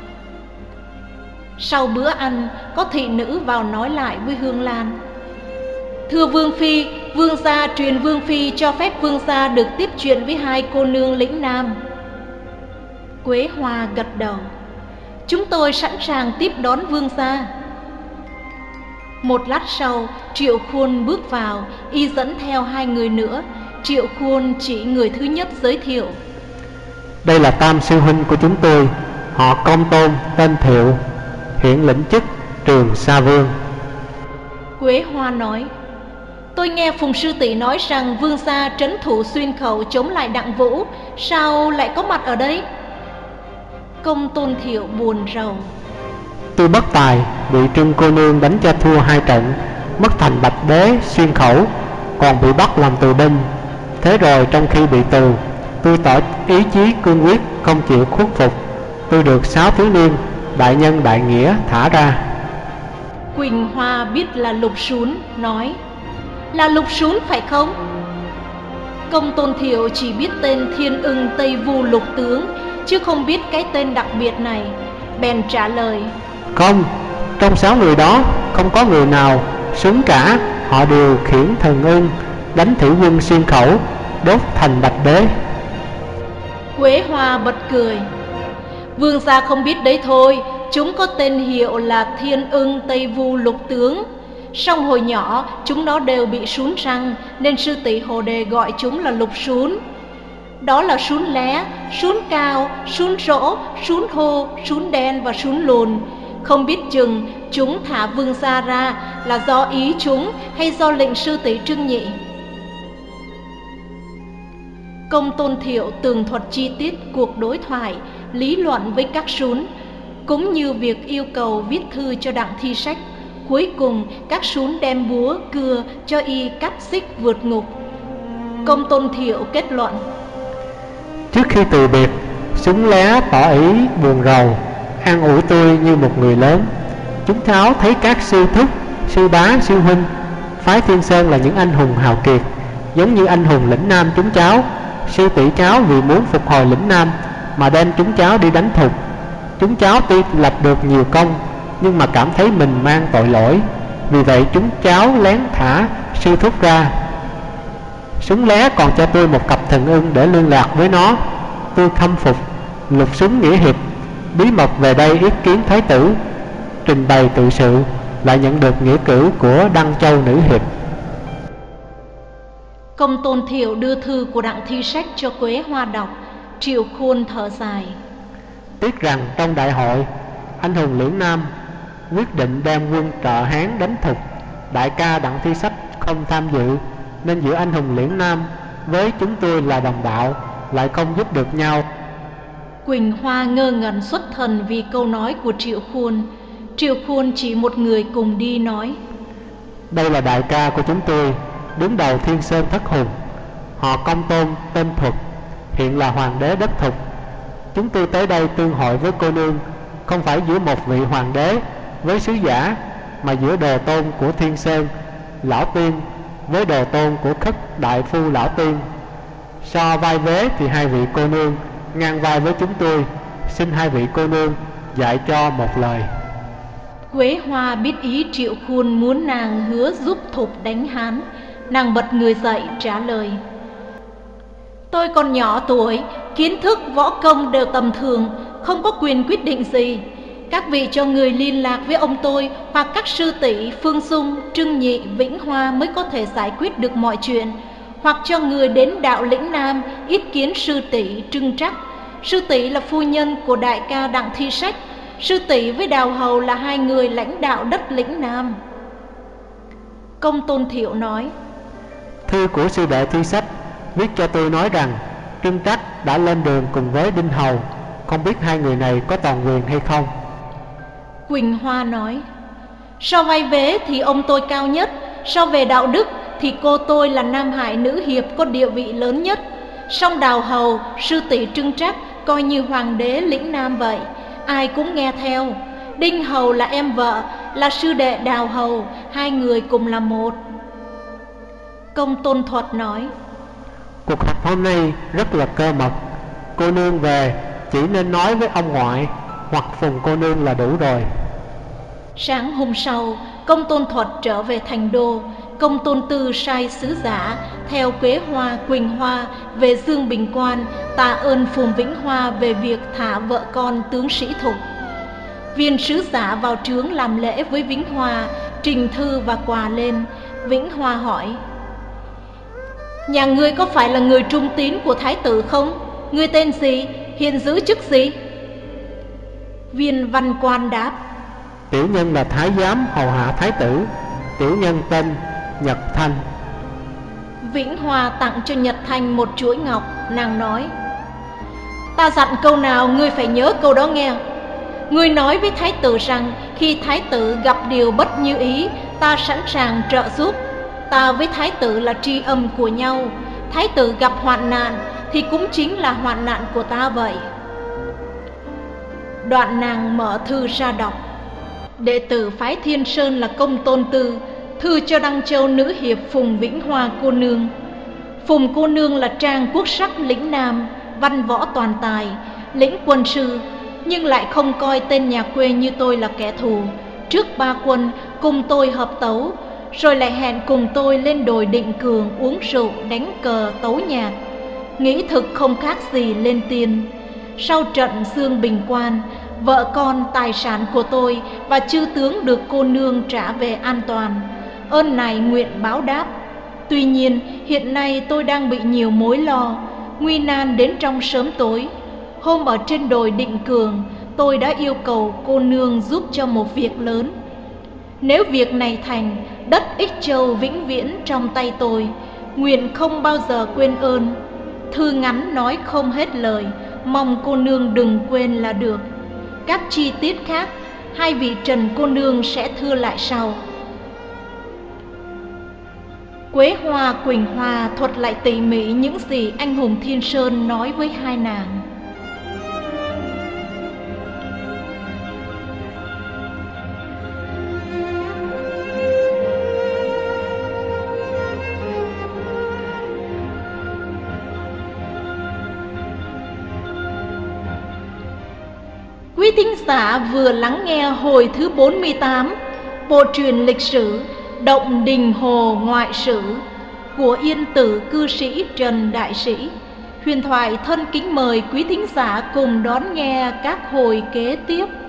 Sau bữa ăn, có thị nữ vào nói lại với Hương Lan: Thưa Vương Phi, Vương gia truyền Vương Phi cho phép Vương gia được tiếp chuyện với hai cô nương lĩnh Nam. Quế Hoa gật đầu: Chúng tôi sẵn sàng tiếp đón Vương gia. Một lát sau, Triệu Khuôn bước vào, y dẫn theo hai người nữa. Triệu Khuôn chỉ người thứ nhất giới thiệu: Đây là tam sư huynh của chúng tôi, họ Công Tôn, tên Thiệu, hiện lĩnh chức Trường Sa Vương. Quế Hoa nói: Tôi nghe Phùng sư tỷ nói rằng Vương gia trấn thủ Xuyên Khẩu chống lại Đặng Vũ, sao lại có mặt ở đây? Công Tôn Thiệu buồn rầu: Tôi bất tài, bị Trưng cô nương đánh cho thua hai trận, mất thành Bạch Đế, Xuyên Khẩu, còn bị bắt làm tù binh. Thế rồi trong khi bị tù, tôi tỏ ý chí cương quyết, không chịu khuất phục. Tôi được sáu thiếu niên đại nhân đại nghĩa thả ra. Quỳnh Hoa biết là Lục Sún, nói: Là Lục Sún phải không? Công Tôn Thiệu chỉ biết tên Thiên Ưng Tây Vu Lục Tướng, chứ không biết cái tên đặc biệt này, bèn trả lời: Không, trong sáu người đó không có người nào xứng cả. Họ đều khiển thần ưng đánh thủy quân Xuyên Khẩu, đốt thành Bạch Đế. Quế Hoa bật cười: Vương gia không biết đấy thôi, chúng có tên hiệu là Thiên Ưng Tây Vu Lục Tướng. Song hồi nhỏ chúng nó đều bị sún răng, nên sư tỷ Hồ Đề gọi chúng là Lục Sún. Đó là sún lé, sún cao, sún rỗ, sún hô, sún đen và sún lùn. Không biết chừng chúng thả Vương gia ra là do ý chúng hay do lệnh sư tỷ Trưng Nhị. Công Tôn Thiệu tường thuật chi tiết cuộc đối thoại, lý luận với các sún, cũng như việc yêu cầu viết thư cho Đặng Thi Sách. Cuối cùng các sún đem búa, cưa cho y cắt xích vượt ngục. Công Tôn Thiệu kết luận: Trước khi từ biệt, súng lé tỏ ý buồn rầu, an ủi tôi như một người lớn. Chúng cháu thấy các sư thúc, sư bá, sư huynh phái Thiên Sơn là những anh hùng hào kiệt, giống như anh hùng lĩnh Nam chúng cháu. Sư tỷ cháu vì muốn phục hồi lĩnh Nam mà đem chúng cháu đi đánh Thục. Chúng cháu tuy lập được nhiều công, nhưng mà cảm thấy mình mang tội lỗi, vì vậy chúng cháu lén thả sư thúc ra. Súng lé còn cho tôi một cặp thần ưng để liên lạc với nó. Tôi khâm phục Lục Súng nghĩa hiệp, bí mật về đây ý kiến thái tử, trình bày tự sự, lại nhận được nghĩa cử của Đăng Châu nữ hiệp. Công Tôn Thiệu đưa thư của Đặng Thi Sách cho Quế Hoa đọc. Triệu Khuôn thở dài: Tiếc rằng trong đại hội, anh hùng lưỡng Nam quyết định đem quân trợ Hán đánh Thục. Đại ca Đặng Thi Sách không tham dự, nên giữa anh hùng lưỡng Nam với chúng tôi là đồng đạo, lại không giúp được nhau. Quỳnh Hoa ngơ ngẩn xuất thần vì câu nói của Triệu Khuôn. Triệu Khuôn chỉ một người cùng đi nói: Đây là đại ca của chúng tôi, đứng đầu Thiên Sơn Thất Hùng, họ Công Tôn, tên Thuật, hiện là hoàng đế đất Thục. Chúng tôi tới đây tương hội với cô nương, không phải giữa một vị hoàng đế với sứ giả, mà giữa đồ tôn của Thiên Sơn lão tiên với đồ tôn của Khất đại phu lão tiên. So vai vế thì hai vị cô nương ngang vai với chúng tôi, xin hai vị cô nương dạy cho một lời. Quế Hoa biết ý Triệu Khuôn muốn nàng hứa giúp Thục đánh Hán, nàng bật người dậy trả lời: Tôi còn nhỏ tuổi, kiến thức võ công đều tầm thường, không có quyền quyết định gì. Các vị cho người liên lạc với ông tôi, hoặc các sư tỷ Phương Dung, Trưng Nhị, Vĩnh Hoa mới có thể giải quyết được mọi chuyện. Hoặc cho người đến đạo lĩnh Nam ý kiến sư tỷ Trưng Trắc. Sư tỷ là phu nhân của đại ca Đặng Thi Sách. Sư tỷ với Đào Hầu là hai người lãnh đạo đất lĩnh Nam. Công Tôn Thiệu nói: Thư của sư đệ Thi Sách viết cho tôi nói rằng Trưng Trắc đã lên đường cùng với Đinh Hầu, không biết hai người này có toàn quyền hay không. Quỳnh Hoa nói: So vai vế thì ông tôi cao nhất, so về đạo đức thì cô tôi là Nam Hải nữ hiệp có địa vị lớn nhất. Song Đào Hầu, sư tỷ Trưng Trắc coi như hoàng đế lĩnh Nam vậy, ai cũng nghe theo. Đinh Hầu là em vợ, là sư đệ Đào Hầu, hai người cùng là một. Công Tôn Thuật nói: Cuộc họp hôm nay rất là cơ mật. Cô nương về chỉ nên nói với ông ngoại hoặc Phùng cô nương là đủ rồi. Sáng hôm sau, Công Tôn Thuật trở về thành đô. Công Tôn Tư sai sứ giả theo Quế Hoa, Quỳnh Hoa về Dương Bình Quan tạ ơn Phùng Vĩnh Hoa về việc thả vợ con tướng sĩ Thục. Viên sứ giả vào trướng làm lễ với Vĩnh Hoa, trình thư và quà lên. Vĩnh Hoa hỏi: nhà ngươi có phải là người trung tín của thái tử không? Ngươi tên gì, hiện giữ chức gì? Viên Văn Quan đáp: tiểu nhân là thái giám hầu hạ thái tử, tiểu nhân tên Nhật Thanh. Vĩnh Hoa tặng cho Nhật Thanh một chuỗi ngọc. Nàng nói: ta dặn câu nào ngươi phải nhớ câu đó nghe. Ngươi nói với thái tử rằng khi thái tử gặp điều bất như ý, ta sẵn sàng trợ giúp. Ta với thái tử là tri âm của nhau. Thái tử gặp hoạn nạn thì cũng chính là hoạn nạn của ta vậy. Đoạn nàng mở thư ra đọc: đệ tử phái Thiên Sơn là Công Tôn Tư, thư cho Đăng Châu nữ hiệp Phùng Vĩnh Hoa cô nương. Phùng cô nương là trang quốc sắc lĩnh Nam, văn võ toàn tài, lĩnh quân sư, nhưng lại không coi tên nhà quê như tôi là kẻ thù. Trước ba quân cùng tôi hợp tấu, rồi lại hẹn cùng tôi lên đồi Định Cường uống rượu, đánh cờ, tấu nhạc, nghĩ thực không khác gì lên tiên. Sau trận Dương Bình Quan, vợ con, tài sản của tôi và chư tướng được cô nương trả về an toàn. Ơn này nguyện báo đáp. Tuy nhiên hiện nay tôi đang bị nhiều mối lo, nguy nan đến trong sớm tối. Hôm ở trên đồi Định Cường, tôi đã yêu cầu cô nương giúp cho một việc lớn. Nếu việc này thành, đất Ích Châu vĩnh viễn trong tay tôi, nguyện không bao giờ quên ơn. Thư ngắn nói không hết lời, mong cô nương đừng quên là được. Các chi tiết khác, hai vị Trần cô nương sẽ thưa lại sau. Quế Hoa, Quỳnh Hoa thuật lại tỉ mỉ những gì anh hùng Thiên Sơn nói với hai nàng. Quý thính giả vừa lắng nghe hồi thứ bốn mươi tám bộ truyện lịch sử Động Đình Hồ Ngoại Sử của Yên Tử cư sĩ Trần Đại Sĩ. Huyền Thoại thân kính mời quý thính giả cùng đón nghe các hồi kế tiếp.